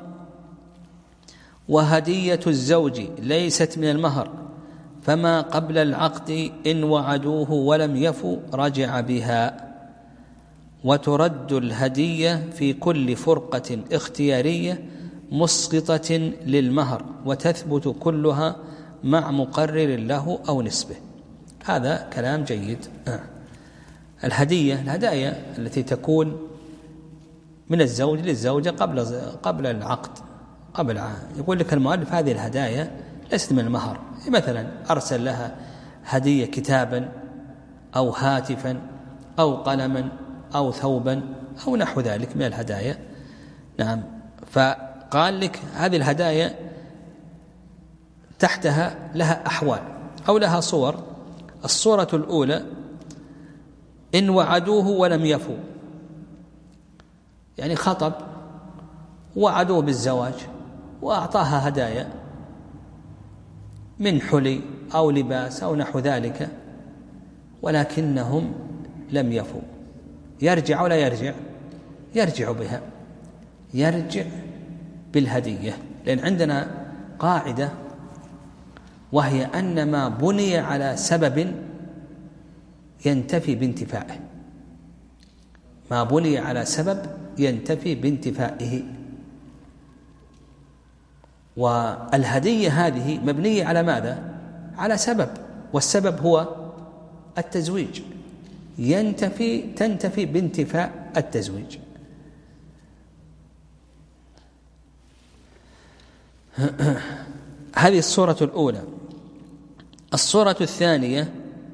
وهدية الزوج ليست من المهر، فما قبل العقد إن وعدوه ولم يفوا رجع بها. وترد الهدية في كل فرقة اختيارية مسقطة للمهر، وتثبت كلها مع مقرر له أو نسبه. هذا كلام جيد. آه. الهدية الهدايا التي تكون من الزوج للزوجة قبل قبل العقد قبل عام. يقول لك المؤلف هذه الهدايا ليست من المهر. مثلا أرسل لها هدية كتابا أو هاتفا أو قلما أو ثوبا أو نحو ذلك من الهدايا. نعم فقال لك هذه الهدايا تحتها لها أحوال أو لها صور. الصورة الأولى إن وعدوه ولم يفوا، يعني خطب وعدوه بالزواج وأعطاها هدايا من حلي أو لباس أو نحو ذلك ولكنهم لم يفوا، يرجع ولا يرجع؟ يرجع بها، يرجع بالهدية. لأن عندنا قاعدة وهي أن ما بني على سبب ينتفي بانتفائه، ما بني على سبب ينتفي بانتفائه. والهدية هذه مبنية على ماذا؟ على سبب، والسبب هو التزويج، ينتفي تنتفي بانتفاء التزويج. هذه الصورة الأولى. الصورة الثانية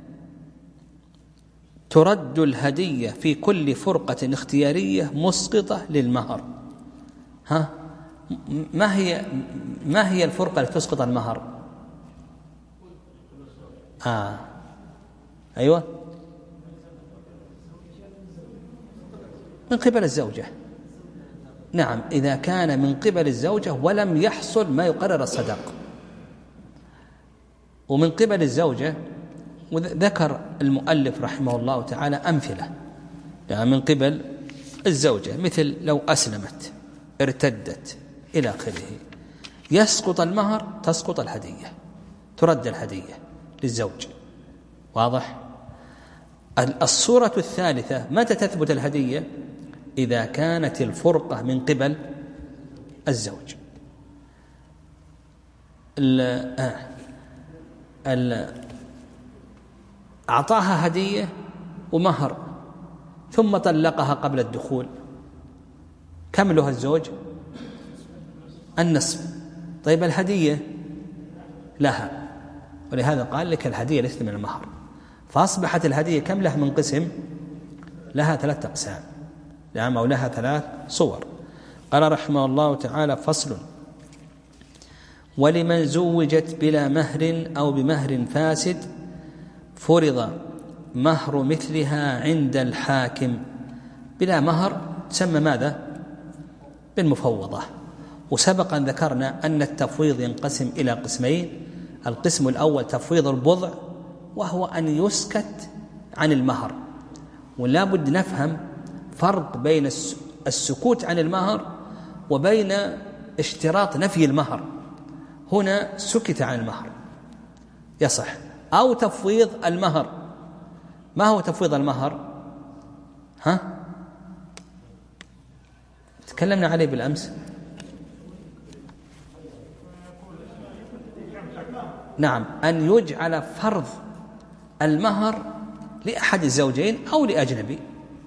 ترد الهدية في كل فرقة اختيارية مسقطة للمهر. ها ما هي ما هي الفرقة التي تسقط المهر؟ آه أيوة من قبل الزوجة. نعم إذا كان من قبل الزوجة ولم يحصل ما يقرر الصداق. ومن قبل الزوجة وذكر المؤلف رحمه الله تعالى أمثلة يعني من قبل الزوجة، مثل لو أسلمت ارتدت إلى آخره، يسقط المهر تسقط الهدية، ترد الهدية للزوج. واضح؟ الصورة الثالثة متى تثبت الهدية؟ إذا كانت الفرقة من قبل الزوج. أعطاها هدية ومهر ثم طلقها قبل الدخول، كم له الزوج؟ النصف. طيب الهدية لها، ولهذا قال لك الهدية ليست من المهر، فأصبحت الهدية كم له من قسم؟ لها ثلاث أقسام، نعم أو لها ثلاث صور. قال رحمه الله تعالى فصل: ولمن زوجت بلا مهر أو بمهر فاسد فرض مهر مثلها عند الحاكم. بلا مهر تسمى ماذا؟ بالمفوضة. وسبق أن ذكرنا أن التفويض ينقسم إلى قسمين. القسم الأول تفويض البضع، وهو أن يسكت عن المهر، ولا بد نفهم فرق بين السكوت عن المهر وبين اشتراط نفي المهر. هنا سكت عن المهر يصح، أو تفويض المهر. ما هو تفويض المهر؟ ها؟ تكلمنا عليه بالأمس. نعم، أن يجعل فرض المهر لأحد الزوجين أو لأجنبي.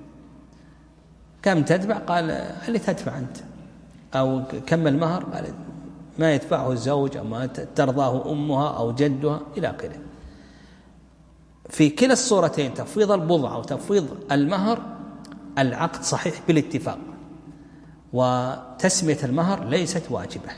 كم تدفع؟ قال اللي تدفع أنت. أو كم المهر؟ قال ما يدفعه الزوج أو ما ترضاه أمها أو جدها إلى آخره. في كلا الصورتين تفويض البضع أو تفويض المهر العقد صحيح بالاتفاق، وتسمية المهر ليست واجبة.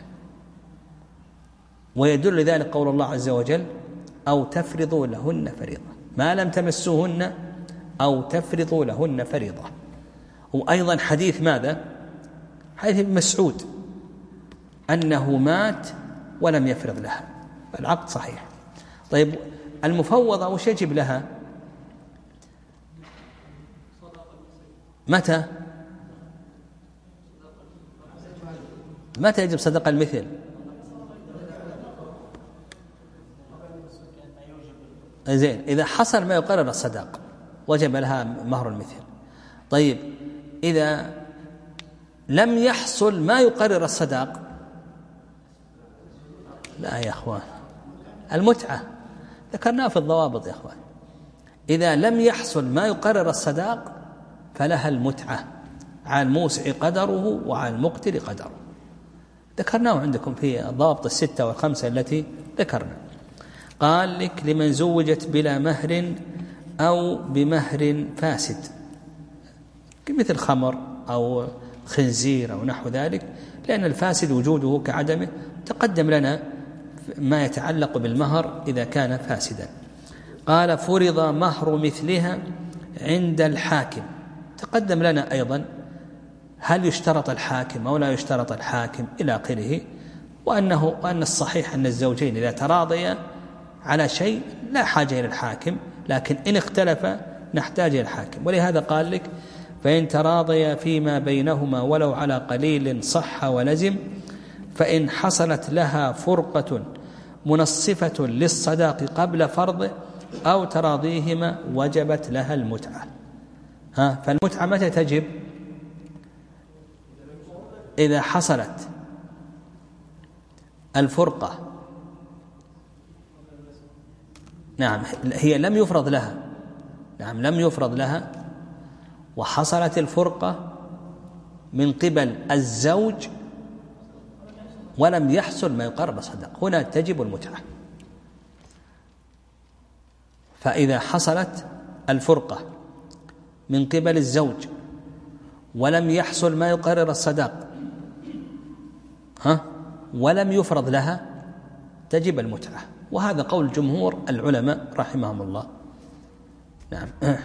ويدل ذلك قول الله عز وجل: أو تفرضوا لهن فريضة ما لم تمسوهن أو تفرضوا لهن فريضة. وأيضا حديث ماذا؟ حديث ابن مسعود أنه مات ولم يفرض لها، العقد صحيح. طيب المفوضة وش يجب لها؟ متى متى يجب صدقة المثل؟ زين، إذا حصل ما يقرر الصداق وجب لها مهر المثل. طيب إذا لم يحصل ما يقرر الصداق، لا يا أخوان، المتعة ذكرناه في الضوابط يا أخوان، إذا لم يحصل ما يقرر الصداق فلها المتعة على الموسع قدره وعلى المقتر قدره، ذكرناه عندكم في الضوابط الستة والخمسة التي ذكرنا. قال لك لمن زوجت بلا مهر أو بمهر فاسد، مثل خمر أو خنزير أو نحو ذلك، لأن الفاسد وجوده كعدمه. تقدم لنا ما يتعلق بالمهر إذا كان فاسدا. قال فرض مهر مثلها عند الحاكم، تقدم لنا أيضا هل يشترط الحاكم أو لا يشترط الحاكم إلى آخره، وأنه وأن الصحيح أن الزوجين إذا تراضيا على شيء لا حاجة إلى الحاكم، لكن إن اختلف نحتاج إلى الحاكم. ولهذا قال لك فإن تراضيا فيما بينهما ولو على قليل صح ولزم، فإن حصلت لها فرقة منصفة للصداق قبل فرضه أو تراضيهما وجبت لها المتعة. ها فالمتعة متى تجب؟ إذا حصلت الفرقة، نعم هي لم يفرض لها، نعم لم يفرض لها وحصلت الفرقة من قبل الزوج ولم يحصل ما يقرب الصداق، هنا تجب المتعة. فإذا حصلت الفرقة من قبل الزوج ولم يحصل ما يقرر الصداق ها ولم يفرض لها تجب المتعة، وهذا قول جمهور العلماء رحمهم الله. نعم.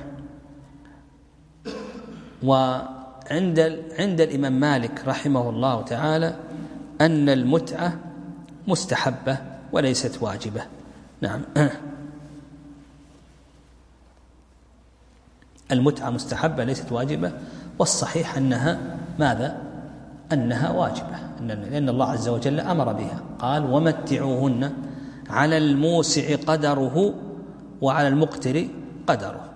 وعند عند الإمام مالك رحمه الله تعالى أن المتعة مستحبة وليست واجبة. نعم. المتعة مستحبة ليست واجبة، والصحيح أنها ماذا؟ أنها واجبة، لأن الله عز وجل أمر بها، قال ومتعوهن على الموسع قدره وعلى المقتر قدره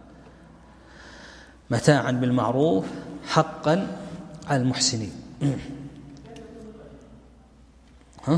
متاعا بالمعروف حقا على المحسنين. ها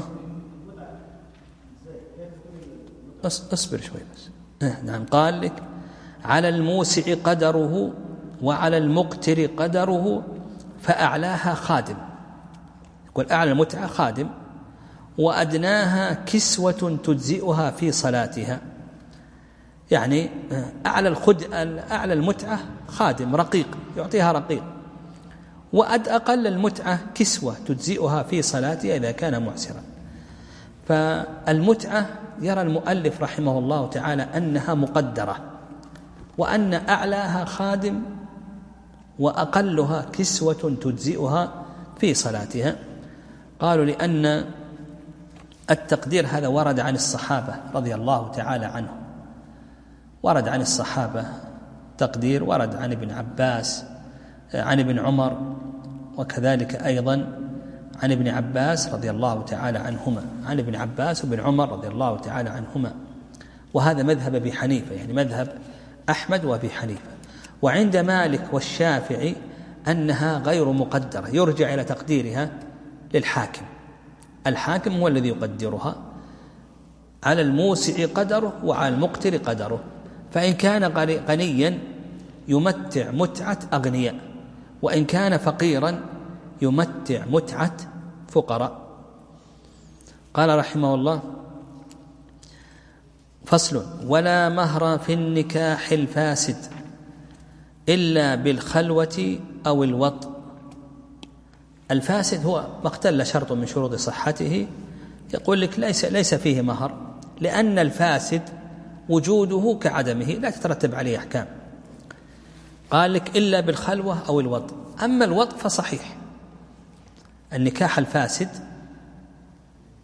اصبر شوي بس. نعم قال لك على الموسع قدره وعلى المقتر قدره، فأعلاها خادم، يقول أعلى المتعة خادم، وأدناها كسوة تجزئها في صلاتها، يعني أعلى الخد أعلى المتعة خادم رقيق يعطيها رقيق، وأد أقل المتعة كسوة تجزئها في صلاتها إذا كان معسرا. فالمتعة يرى المؤلف رحمه الله تعالى أنها مقدرة، وأن أعلاها خادم وأقلها كسوة تجزئها في صلاتها. قالوا لأن التقدير هذا ورد عن الصحابة رضي الله تعالى عنهم، ورد عن الصحابة تقدير، ورد عن ابن عباس عن ابن عمر، وكذلك أيضا عن ابن عباس رضي الله تعالى عنهما، عن ابن عباس وابن عمر رضي الله تعالى عنهما. وهذا مذهب أبي حنيفة، يعني مذهب أحمد وأبي حنيفة. وعند مالك والشافعي أنها غير مقدرة، يرجع إلى تقديرها للحاكم، الحاكم هو الذي يقدرها، على الموسع قدره وعلى المقتر قدره. فإن كان غنيا يمتع متعة أغنياء، وإن كان فقيرا يمتع متعة فقراء. قال رحمه الله فصل: ولا مهر في النكاح الفاسد إلا بالخلوة أو الوطء. الفاسد هو ما اختل شرط من شروط صحته، يقول لك ليس ليس فيه مهر، لأن الفاسد وجوده كعدمه لا تترتب عليه أحكام. قال لك إلا بالخلوة أو الوطء. أما الوطء فصحيح، النكاح الفاسد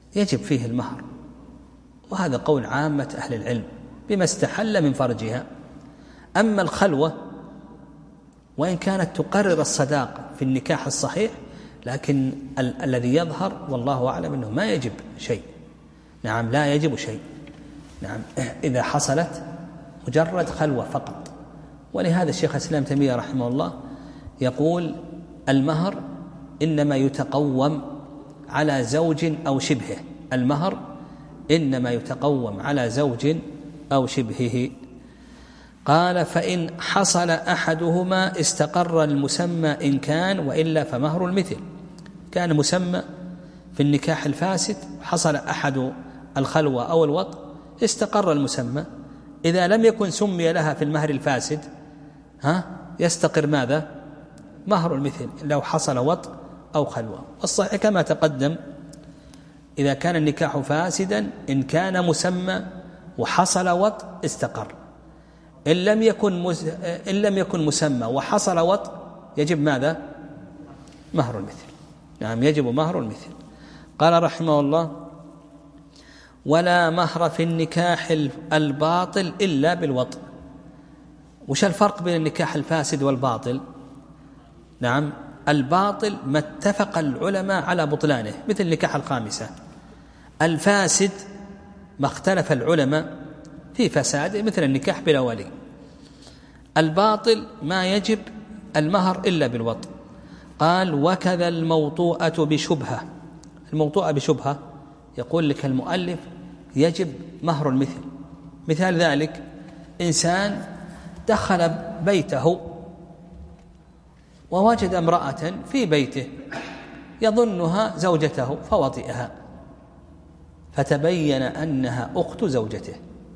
يجب فيه المهر، وهذا قول عامة أهل العلم بما استحل من فرجها. أما الخلوة وإن كانت تقرر الصداقة في النكاح الصحيح، لكن ال- الذي يظهر والله أعلم أنه ما يجب شيء. نعم، لا يجب شيء. نعم، إذا حصلت مجرد خلوة فقط. ولهذا الشيخ الإسلام تيمية رحمه الله يقول المهر إنما يتقوم على زوج أو شبهه. المهر إنما يتقوم على زوج أو شبهه. قال فإن حصل أحدهما استقر المسمى إن كان، وإلا فمهر المثل. كان مسمى في النكاح الفاسد، حصل أحد الخلوة أو الوط، استقر المسمى. إذا لم يكن سمي لها في المهر الفاسد ها يستقر ماذا؟ مهر المثل لو حصل وط أو خلوة. والصحيح كما تقدم إذا كان النكاح فاسدا إن كان مسمى وحصل وط استقر. إن لم يكن مس... إن لم يكن مسمى وحصل وط يجب ماذا؟ مهر المثل. نعم، يجب مهر المثل. قال رحمه الله ولا مهر في النكاح الباطل إلا بالوط. وش الفرق بين النكاح الفاسد والباطل؟ نعم، الباطل ما اتفق العلماء على بطلانه، مثل النكاح الخامسة. الفاسد ما اختلف العلماء في فساده، مثل النكاح بلا ولي. الباطل ما يجب المهر إلا بالوط. قال وكذا الموطوءة بشبهة. الموطوءة بشبهة يقول لك المؤلف يجب مهر المثل. مثال ذلك إنسان دخل بيته ووجد امرأة في بيته يظنها زوجته فوطئها، فتبين أنها أخت زوجته،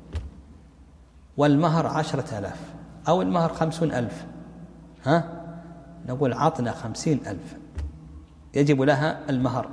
والمهر عشرة ألاف أو المهر خمسون ألف. ها نقول عطنا خمسين ألف، يجب لها المهر.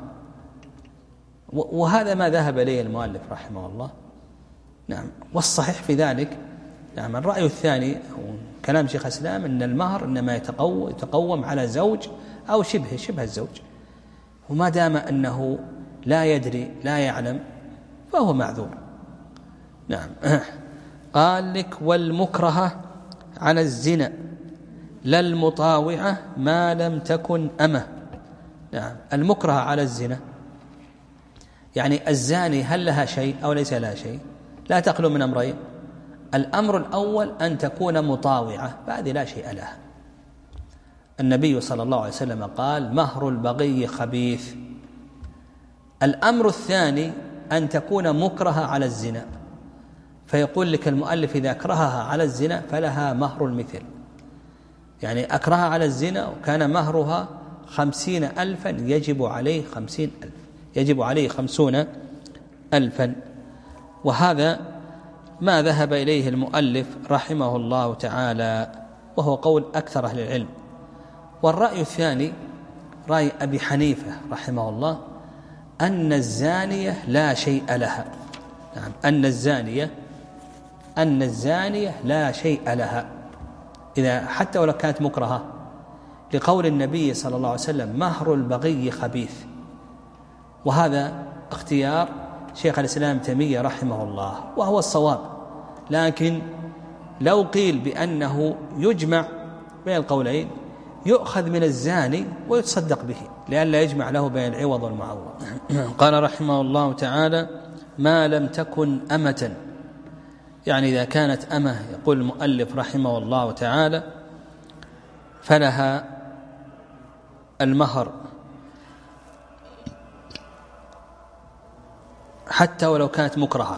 وهذا ما ذهب إليه المؤلف رحمه الله. نعم، والصحيح في ذلك نعم الرأي الثاني كلام شيخ الإسلام أن المهر إنما يتقوم, يتقوم على زوج أو شبه شبه الزوج، وما دام أنه لا يدري لا يعلم فهو معذور. نعم. قال لك والمكرهة على الزنا لا المطاوعة ما لم تكن أمه. نعم، المكرهة على الزنا يعني الزاني هل لها شيء أو ليس لها شيء؟ لا تخلو من أمرين. الأمر الأول أن تكون مطاوعة، فهذه لا شيء لها. النبي صلى الله عليه وسلم قال مهر البغي خبيث. الأمر الثاني أن تكون مكرهة على الزنا، فيقول لك المؤلف إذا أكرهها على الزنا فلها مهر المثل. يعني أكرهها على الزنا وكان مهرها خمسين ألفا يجب عليه خمسين ألف، يجب عليه خمسون ألفا. وهذا ما ذهب إليه المؤلف رحمه الله تعالى، وهو قول أكثر أهل العلم. والرأي الثاني رأي أبي حنيفة رحمه الله أن الزانية لا شيء لها. نعم، أن الزانية أن الزانية لا شيء لها إذا حتى ولو كانت مكرهة، لقول النبي صلى الله عليه وسلم مهر البغي خبيث. وهذا اختيار شيخ الإسلام تيمية رحمه الله وهو الصواب. لكن لو قيل بأنه يجمع بين القولين يؤخذ من الزاني ويتصدق به لئلا يجمع له بين العوض والمعوض. قال رحمه الله تعالى ما لم تكن أمة، يعني إذا كانت أمة يقول المؤلف رحمه الله تعالى فلها المهر حتى ولو كانت مكرهة،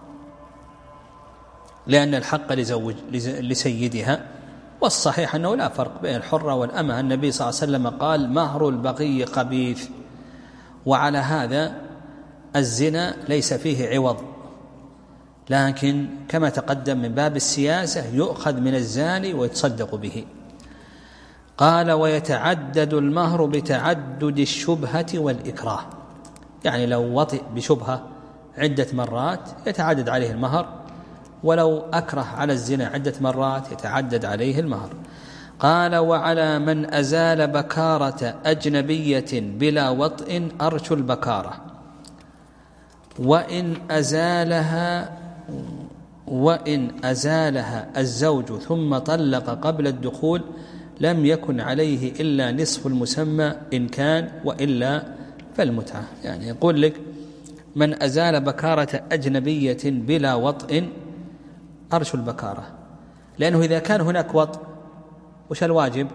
لأن الحق لزوج لسيدها. والصحيح أنه لا فرق بين الحرة والأمة. النبي صلى الله عليه وسلم قال مهر البغي خبيث. وعلى هذا الزنا ليس فيه عوض، لكن كما تقدم من باب السياسة يؤخذ من الزاني ويتصدق به. قال ويتعدد المهر بتعدد الشبهة والإكراه، يعني لو وطئ بشبهة عدة مرات يتعدد عليه المهر، ولو أكره على الزنا عدة مرات يتعدد عليه المهر. قال وعلى من أزال بكارة أجنبية بلا وطئ أرش البكارة. وإن أزالها وإن أزالها الزوج ثم طلق قبل الدخول لم يكن عليه إلا نصف المسمى إن كان، وإلا فالمتعة. يعني يقول لك من أزال بكارة أجنبية بلا وطء أرش البكارة، لأنه إذا كان هناك وطء وش الواجب؟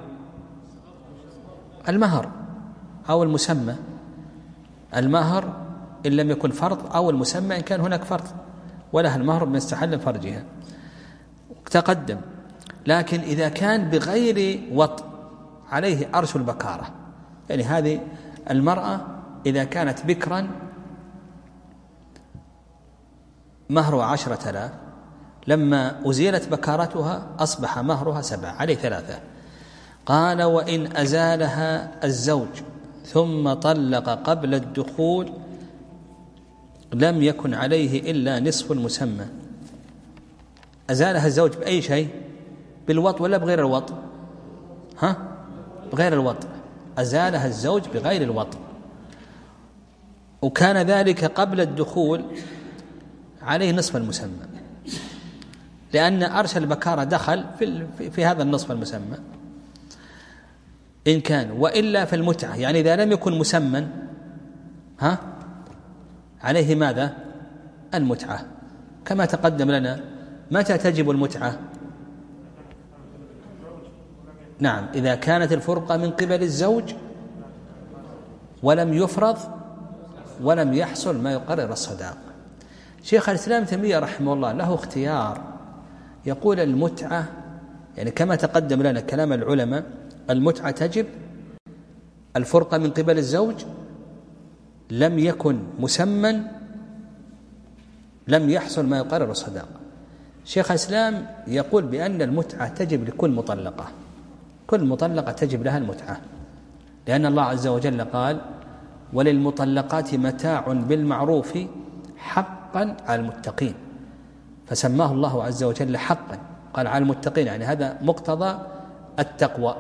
المهر أو المسمى، المهر إن لم يكن فرض، أو المسمى إن كان هناك فرض، ولها المهر من استحل فرجها تقدم. لكن إذا كان بغير وطء عليه أرش البكارة. يعني هذه المرأة إذا كانت بكرا مهرها عشرة آلاف، لما أزيلت بكارتها أصبح مهرها سبعة، عليه ثلاثة. قال وإن أزالها الزوج ثم طلق قبل الدخول لم يكن عليه إلا نصف المسمى. أزالها الزوج بأي شيء؟ بالوطء ولا بغير الوطء؟ ها؟ بغير الوطء. أزالها الزوج بغير الوطء، وكان ذلك قبل الدخول عليه نصف المسمى، لأن أرش البكارة دخل في, في هذا النصف المسمى إن كان، وإلا في المتعة. يعني إذا لم يكن مسمى ها عليه ماذا؟ المتعة، كما تقدم لنا. متى تجب المتعة؟ نعم، إذا كانت الفرقة من قبل الزوج ولم يفرض ولم يحصل ما يقرر الصداق. شيخ الإسلام تيمية رحمه الله له اختيار، يقول المتعة يعني كما تقدم لنا كلام العلماء، المتعة تجب الفرقة من قبل الزوج، لم يكن مسمى، لم يحصل ما يقرر الصداق. شيخ الإسلام يقول بأن المتعة تجب لكل مطلقة، كل مطلقة تجب لها المتعة، لأن الله عز وجل قال وللمطلقات متاع بالمعروف حقا على المتقين، فسماه الله عز وجل حقا، قال على المتقين، يعني هذا مقتضى التقوى.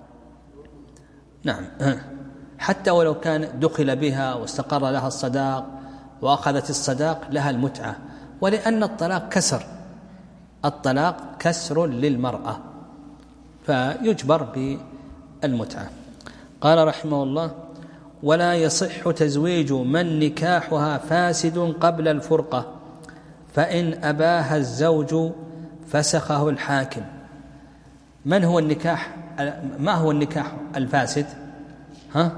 نعم، حتى ولو كان دخل بها واستقر لها الصداق وأخذت الصداق لها المتعة، ولأن الطلاق كسر، الطلاق كسر للمرأة فيجبر بالمتعة. قال رحمه الله ولا يصح تزويج من نكاحها فاسد قبل الفرقة، فإن أباها الزوج فسخه الحاكم. من هو النكاح؟ ما هو النكاح الفاسد؟ ها؟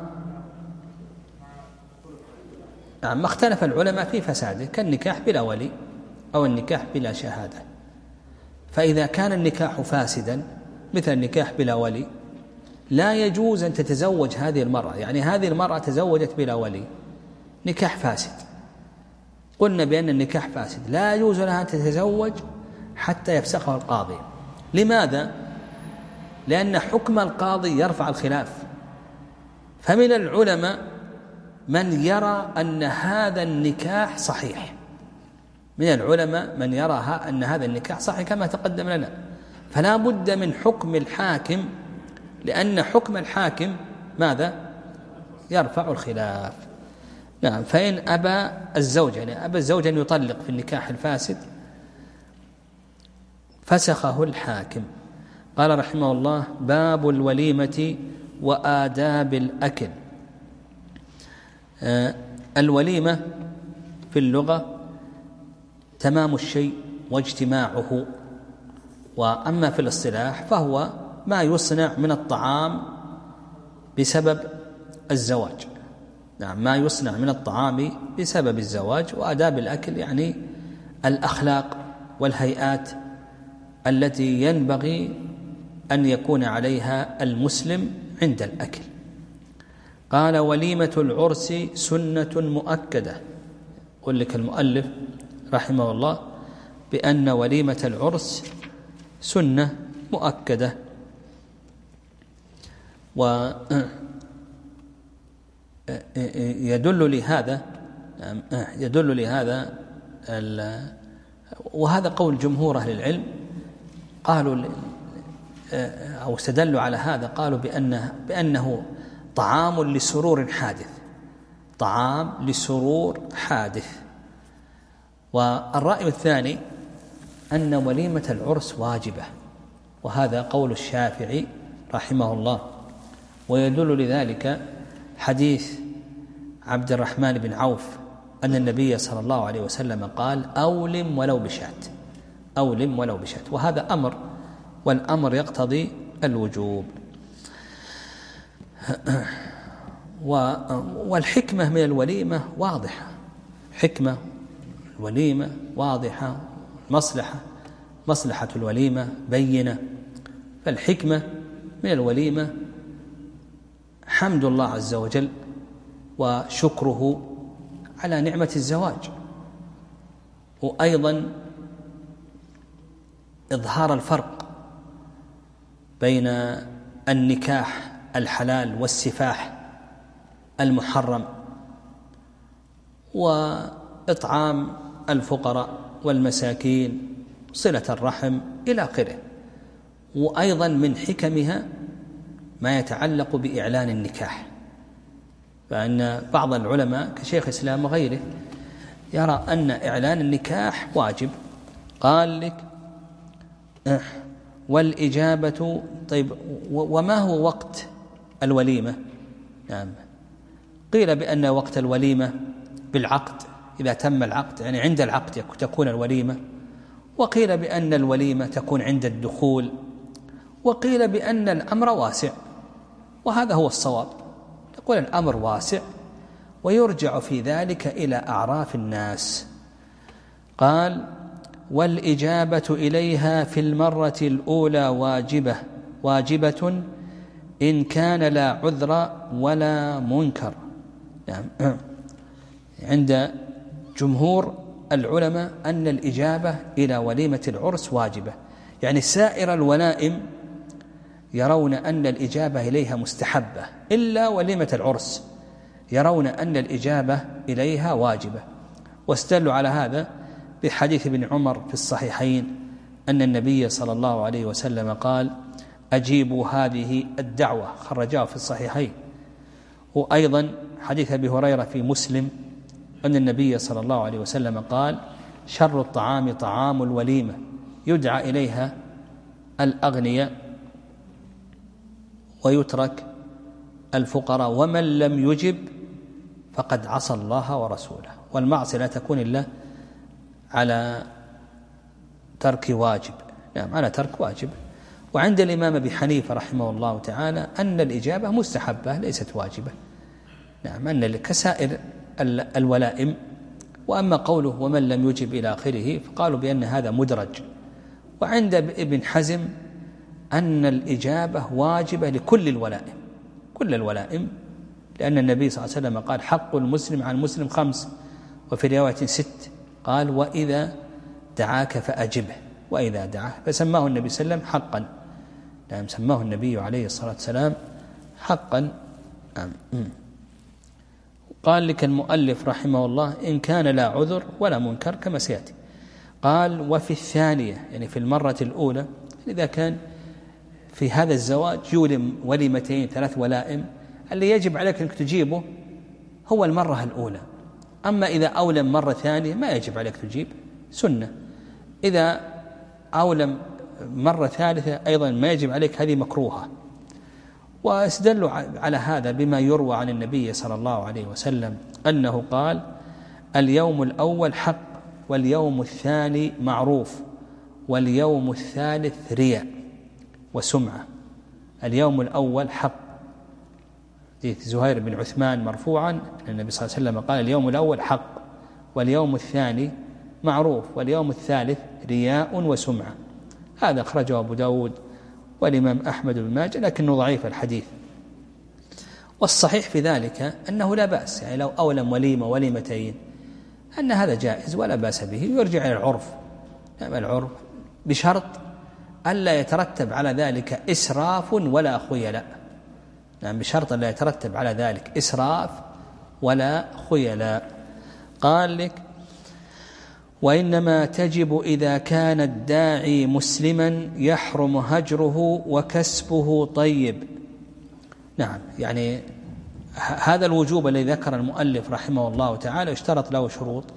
نعم، ما اختلف العلماء في فساده، كالنكاح بلا ولي أو النكاح بلا شهادة. فإذا كان النكاح فاسدا مثل النكاح بلا ولي لا يجوز أن تتزوج هذه المرأة. يعني هذه المرأة تزوجت بلا ولي، نكاح فاسد، قلنا بأن النكاح فاسد، لا يجوز لها أن تتزوج حتى يفسخه القاضي. لماذا؟ لأن حكم القاضي يرفع الخلاف. فمن العلماء من يرى أن هذا النكاح صحيح، من العلماء من يرى أن هذا النكاح صحيح كما تقدم لنا، فلا بد من حكم الحاكم، لأن حكم الحاكم ماذا؟ يرفع الخلاف. نعم، فإن أبى الزوج، يعني أبى الزوج أن يطلق في النكاح الفاسد فسخه الحاكم. قال رحمه الله باب الوليمة وآداب الأكل. آه الوليمة في اللغة تمام الشيء واجتماعه، وأما في الاصطلاح فهو ما يصنع من الطعام بسبب الزواج. نعم، ما يصنع من الطعام بسبب الزواج. وآداب الأكل يعني الأخلاق والهيئات التي ينبغي أن يكون عليها المسلم عند الأكل. قال وليمة العرس سنة مؤكدة. يقول لك المؤلف رحمه الله بأن وليمة العرس سنة مؤكدة، ويدل لهذا يدل لهذا وهذا قول جمهور أهل العلم، قالوا أو استدلوا على هذا، قالوا بأنه, بأنه طعام لسرور حادث، طعام لسرور حادث. والرأي الثاني أن وليمة العرس واجبة، وهذا قول الشافعي رحمه الله، ويدل لذلك حديث عبد الرحمن بن عوف أن النبي صلى الله عليه وسلم قال أولم ولو بشاة، أولم ولو بشاة، وهذا أمر، والأمر يقتضي الوجوب. والحكمة من الوليمة واضحة، حكمة الوليمة واضحة، مصلحة مصلحة الوليمة بينة. فالحكمة من الوليمة حمد الله عز وجل وشكره على نعمة الزواج، وأيضا إظهار الفرق بين النكاح الحلال والسفاح المحرم، وإطعام الفقراء والمساكين، صلة الرحم إلى آخره. وأيضا من حكمها ما يتعلق بإعلان النكاح، فإن بعض العلماء كشيخ الإسلام وغيره يرى أن إعلان النكاح واجب. قال لك والإجابة، طيب وما هو وقت الوليمة؟ نعم، قيل بأن وقت الوليمة بالعقد، إذا تم العقد يعني عند العقد تكون الوليمة، وقيل بأن الوليمة تكون عند الدخول، وقيل بأن الأمر واسع، وهذا هو الصواب، يقول الأمر واسع ويرجع في ذلك إلى أعراف الناس. قال والإجابة إليها في المرة الأولى واجبة واجبة إن كان لا عذر ولا منكر. يعني عند جمهور العلماء أن الإجابة إلى وليمة العرس واجبة، يعني سائر الولائم يرون أن الإجابة إليها مستحبة، إلا وليمة العرس يرون أن الإجابة إليها واجبة. واستدلوا على هذا بحديث ابن عمر في الصحيحين أن النبي صلى الله عليه وسلم قال أجيبوا هذه الدعوة، خرجاه في الصحيحين. وأيضا حديث أبي هريرة في مسلم أن النبي صلى الله عليه وسلم قال شر الطعام طعام الوليمة يدعى إليها الأغنياء ويترك الفقراء، ومن لم يجب فقد عصى الله ورسوله. والمعصية لا تكون إلا على ترك واجب، نعم على ترك واجب. وعند الإمام أبي حنيفة رحمه الله تعالى أن الإجابة مستحبة ليست واجبة، نعم أن كسائر الولائم. وأما قوله ومن لم يجب إلى آخره فقالوا بأن هذا مدرج. وعند ابن حزم أن الإجابة واجبة لكل الولائم، كل الولائم، لأن النبي صلى الله عليه وسلم قال حق المسلم على المسلم خمس، وفي رواية ست قال وإذا دعاك فأجبه، وإذا دعاه، فسماه النبي صلى الله عليه وسلم حقا، نعم سماه النبي عليه الصلاة والسلام حقا. قال لك المؤلف رحمه الله إن كان لا عذر ولا منكر كما سيأتي. قال وفي الثانية يعني في المرة الأولى، إذا كان في هذا الزواج يولم وليمتين ثلاث ولائم، اللي يجب عليك أنك تجيبه هو المرة الأولى. أما إذا أولم مرة ثانية ما يجب عليك تجيب، سنة. إذا أولم مرة ثالثة أيضا ما يجب عليك، هذه مكروهة. واستدلوا على هذا بما يروى عن النبي صلى الله عليه وسلم أنه قال اليوم الأول حق، واليوم الثاني معروف، واليوم الثالث رياء وسمعة. اليوم الأول حق، زهير بن عثمان مرفوعا النبي صلى الله عليه وسلم قال اليوم الأول حق، واليوم الثاني معروف، واليوم الثالث رياء وسمعة. هذا أخرجه أبو داود والإمام أحمد بن ماجه، لكنه ضعيف الحديث. والصحيح في ذلك أنه لا بأس، يعني لو أولم وليمة وليمتين أن هذا جائز ولا بأس به، يرجع إلى العرف، يعني العرف بشرط ألا يترتب على ذلك إسراف ولا خيلاء، يعني بشرط ألا يترتب على ذلك إسراف ولا خيلاء. قال لك وإنما تجب إذا كان الداعي مسلما يحرم هجره وكسبه طيب. نعم، يعني هذا الوجوب الذي ذكر المؤلف رحمه الله تعالى اشترط له شروط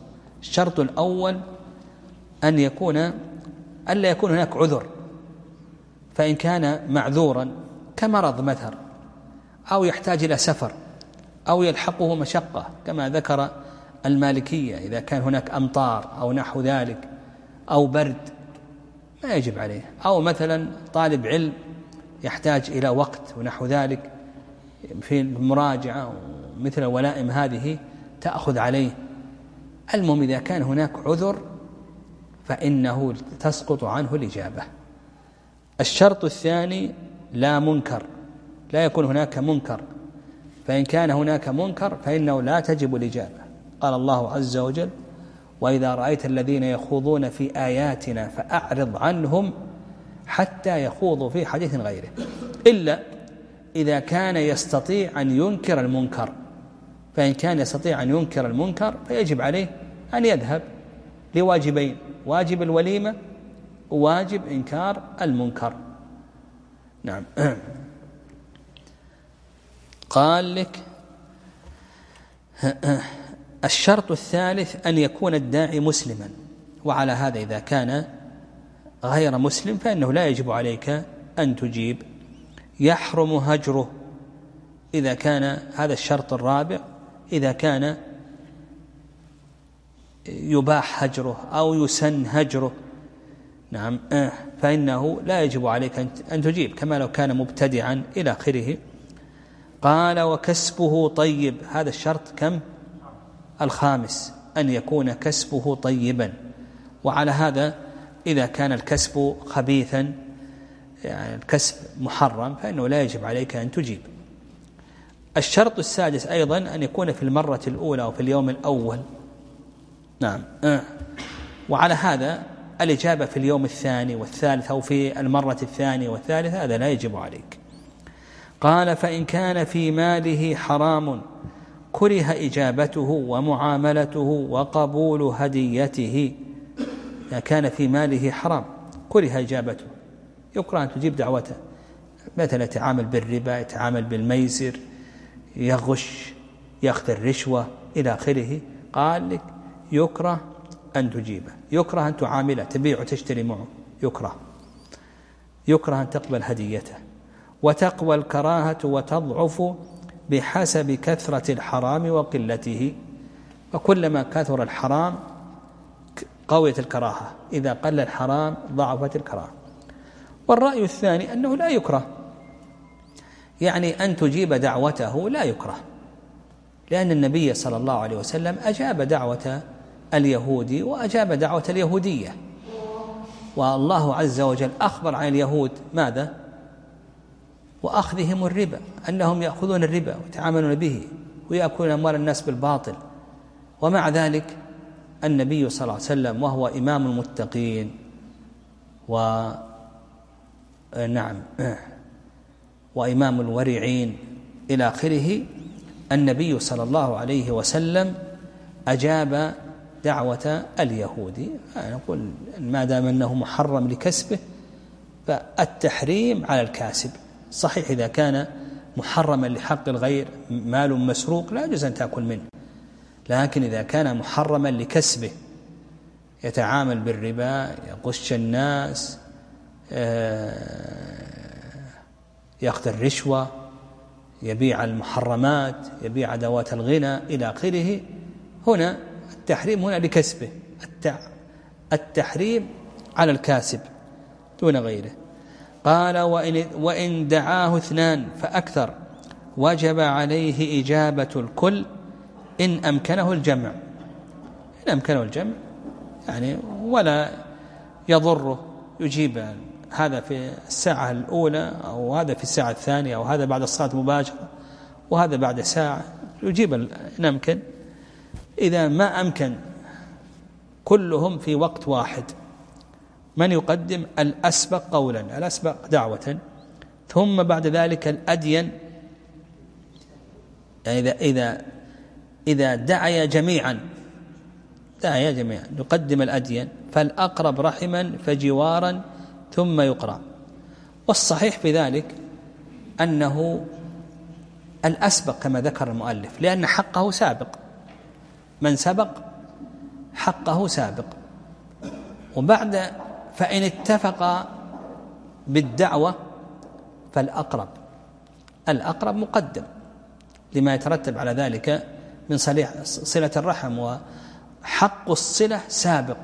الشرط الأول أن يكون ألا يكون هناك عذر، فإن كان معذورا كمرض مثلا، أو يحتاج إلى سفر، أو يلحقه مشقة كما ذكر المالكية، إذا كان هناك أمطار أو نحو ذلك أو برد ما يجب عليه، أو مثلا طالب علم يحتاج إلى وقت ونحو ذلك في المراجعة مثل الولائم هذه تأخذ عليه. المهم إذا كان هناك عذر فإنه تسقط عنه الإجابة. الشرط الثاني لا منكر، لا يكون هناك منكر، فإن كان هناك منكر فإنه لا تجب الإجابة. قال الله عز وجل: وإذا رأيت الذين يخوضون في آياتنا فأعرض عنهم حتى يخوضوا في حديث غيره، إلا إذا كان يستطيع أن ينكر المنكر. فإن كان يستطيع أن ينكر المنكر فيجب عليه أن يذهب لواجبين: واجب الوليمة وواجب إنكار المنكر. نعم. قال لك الشرط الثالث أن يكون الداعي مسلما، وعلى هذا إذا كان غير مسلم فإنه لا يجب عليك أن تجيب. يحرم هجره إذا كان هذا الشرط الرابع، إذا كان يباح هجره أو يسن هجره، نعم، فإنه لا يجب عليك أن تجيب كما لو كان مبتدعا إلى آخره. قال: وكسبه طيب، هذا الشرط كم؟ الخامس، أن يكون كسبه طيبا. وعلى هذا إذا كان الكسب خبيثا، يعني الكسب محرم، فإنه لا يجب عليك أن تجيب. الشرط السادس أيضا أن يكون في المرة الأولى أو في اليوم الأول. نعم. وعلى هذا الإجابة في اليوم الثاني والثالث أو في المرة الثانية والثالثة هذا لا يجب عليك. قال: فإن كان في ماله حرام كره إجابته ومعاملته وقبول هديته. إذا كان في ماله حرام كره إجابته، يكره أن تجيب دعوته، مثلا يتعامل بالربا، يتعامل بالميسر، يغش، يأخذ الرشوة إلى آخره. قال لك يكره أن تجيبه، يكره أن تعامله، تبيع وتشتري معه، يكره يكره أن تقبل هديته. وتقوى الكراهة وتضعف بحسب كثرة الحرام وقلته، وكلما كثر الحرام قويت الكراهة، إذا قل الحرام ضعفت الكراهة. والرأي الثاني أنه لا يكره، يعني أن تجيب دعوته لا يكره، لأن النبي صلى الله عليه وسلم أجاب دعوة اليهودي وأجاب دعوة اليهودية، والله عز وجل أخبر عن اليهود ماذا؟ وأخذهم الربا، أنهم يأخذون الربا ويتعاملون به ويأكلون أموال الناس بالباطل. ومع ذلك النبي صلى الله عليه وسلم وهو إمام المتقين و نعم وإمام الورعين إلى آخره، النبي صلى الله عليه وسلم أجاب دعوة اليهودي. نقول ما دام أنه محرم لكسبه فالتحريم على الكاسب. صحيح إذا كان محرما لحق الغير، مال مسروق، لا يجوز أن تأكل منه، لكن إذا كان محرما لكسبه، يتعامل بالربا، يغش الناس، يأخذ الرشوة، يبيع المحرمات، يبيع أدوات الغنى إلى آخره، هنا التحريم هنا لكسبه، التحريم على الكاسب دون غيره. قال: وإن, وإن دعاه اثنان فأكثر وجب عليه إجابة الكل إن أمكنه الجمع. إن أمكنه الجمع يعني ولا يضره، يجيب هذا في الساعة الأولى أو هذا في الساعة الثانية أو هذا بعد الصلاة مباشرة وهذا بعد ساعة، يجيب إن أمكن. إذا ما أمكن كلهم في وقت واحد، من يقدم؟ الأسبق قولا، الأسبق دعوة، ثم بعد ذلك الأدين. يعني إذا إذا إذا دعي جميعا دعي جميعا يقدم الأدين، فالأقرب رحما فجوارا ثم يقرأ. والصحيح في ذلك أنه الأسبق كما ذكر المؤلف، لأن حقه سابق، من سبق حقه سابق. وبعد فإن اتفق بالدعوة فالأقرب الأقرب مقدم لما يترتب على ذلك من صلة الرحم، وحق الصلة سابق.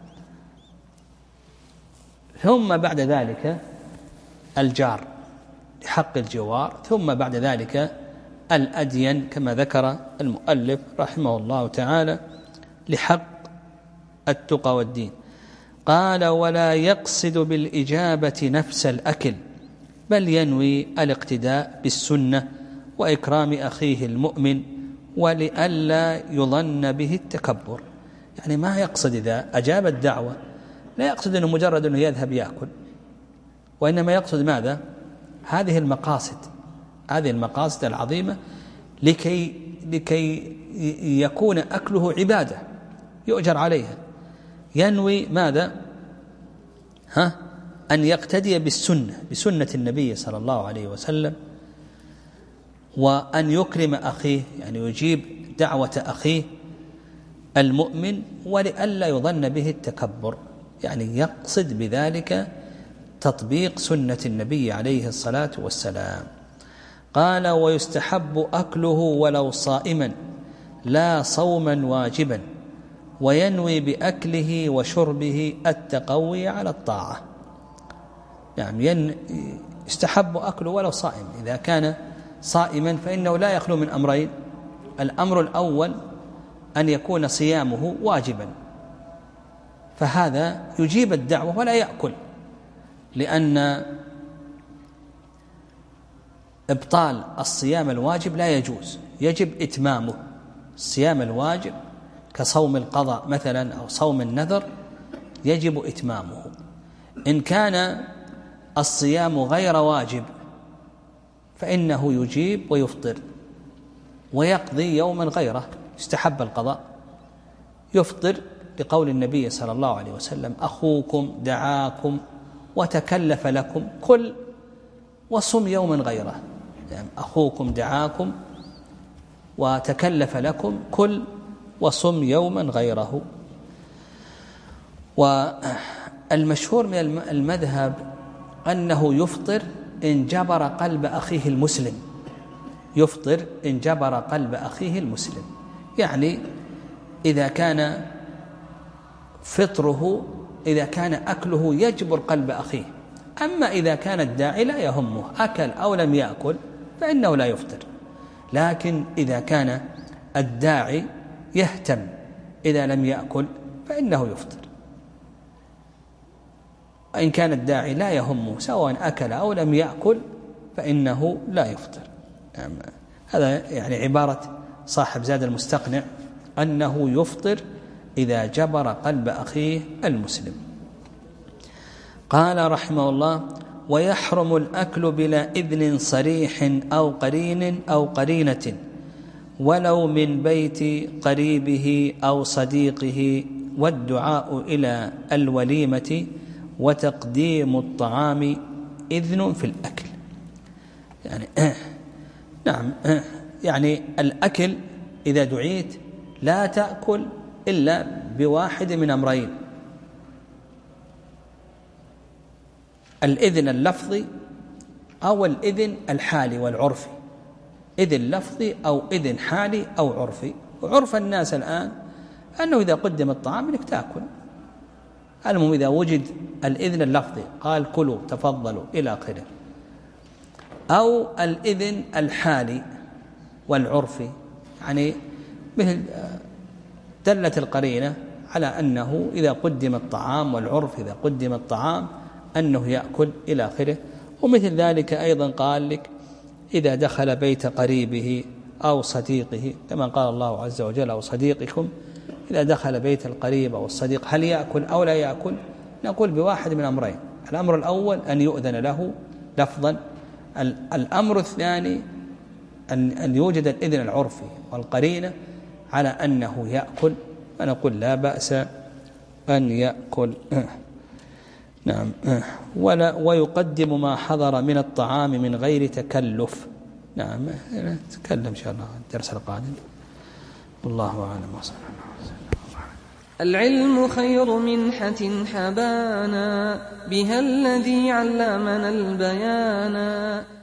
ثم بعد ذلك الجار لحق الجوار، ثم بعد ذلك الأدين كما ذكر المؤلف رحمه الله تعالى لحق التقى والدين. قال: ولا يقصد بالإجابة نفس الأكل، بل ينوي الاقتداء بالسنة وإكرام أخيه المؤمن، ولئلا يظن به التكبر. يعني ما يقصد إذا أجاب الدعوة لا يقصد أنه مجرد أنه يذهب يأكل، وإنما يقصد ماذا؟ هذه المقاصد هذه المقاصد العظيمة لكي, لكي يكون أكله عبادة يؤجر عليها. ينوي ماذا؟ ها؟ أن يقتدي بالسنة بسنة النبي صلى الله عليه وسلم، وأن يكرم أخيه، يعني يجيب دعوة أخيه المؤمن، ولئلا يظن به التكبر، يعني يقصد بذلك تطبيق سنة النبي عليه الصلاة والسلام. قال: ويستحب أكله ولو صائما لا صوما واجبا، وينوي بأكله وشربه التقوي على الطاعة. يعني يستحب أكله ولو صائم، إذا كان صائما فإنه لا يخلو من أمرين: الأمر الأول أن يكون صيامه واجبا، فهذا يجيب الدعوة ولا يأكل، لأن إبطال الصيام الواجب لا يجوز، يجب إتمامه. الصيام الواجب كصوم القضاء مثلا أو صوم النذر يجب إتمامه. إن كان الصيام غير واجب فإنه يجيب ويفطر ويقضي يوما غيره، استحب القضاء، يفطر لقول النبي صلى الله عليه وسلم: أخوكم دعاكم وتكلف لكم، كل وصم يوما غيره. يعني أخوكم دعاكم وتكلف لكم، كل وصم يوما غيره. والمشهور من المذهب أنه يفطر إن جبر قلب أخيه المسلم، يفطر إن جبر قلب أخيه المسلم، يعني إذا كان فطره إذا كان أكله يجبر قلب أخيه. أما إذا كان الداعي لا يهمه أكل أو لم يأكل فإنه لا يفطر، لكن إذا كان الداعي يهتم إذا لم يأكل فإنه يفطر. وإن كان الداعي لا يهمه سواء أكل أو لم يأكل فإنه لا يفطر. هذا يعني عبارة صاحب زاد المستقنع أنه يفطر إذا جبر قلب أخيه المسلم. قال رحمه الله: ويحرم الأكل بلا إذن صريح أو قرين أو قرينة، ولو من بيت قريبه أو صديقه، والدعاء إلى الوليمة، وتقديم الطعام إذن في الأكل. يعني نعم، يعني الأكل إذا دعيت لا تأكل إلا بواحد من أمرين: الإذن اللفظي أو الإذن الحالي والعرفي. إذن لفظي أو إذن حالي أو عرفي. وعرف الناس الآن أنه إذا قدم الطعام إنك تأكل. المهم إذا وجد الإذن اللفظي قال كلوا تفضلوا إلى آخره، أو الإذن الحالي والعرفي، يعني مثل دلت القرينة على أنه إذا قدم الطعام، والعرف إذا قدم الطعام أنه يأكل إلى آخره. ومثل ذلك أيضا قال لك إذا دخل بيت قريبه أو صديقه، كما قال الله عز وجل: أو صديقكم. إذا دخل بيت القريب أو الصديق هل يأكل أو لا يأكل؟ نقول بواحد من أمرين: الأمر الأول أن يؤذن له لفظا، الأمر الثاني أن يوجد الإذن العرفي والقرينة على أنه يأكل، فنقول لا بأس أن يأكل. نعم. ولا ويقدم ما حضر من الطعام من غير تكلف. نعم، نتكلم إن شاء الله الدرس القادم. والله أعلم. العلم خير منحة حبانا بها الذي علمنا البيانا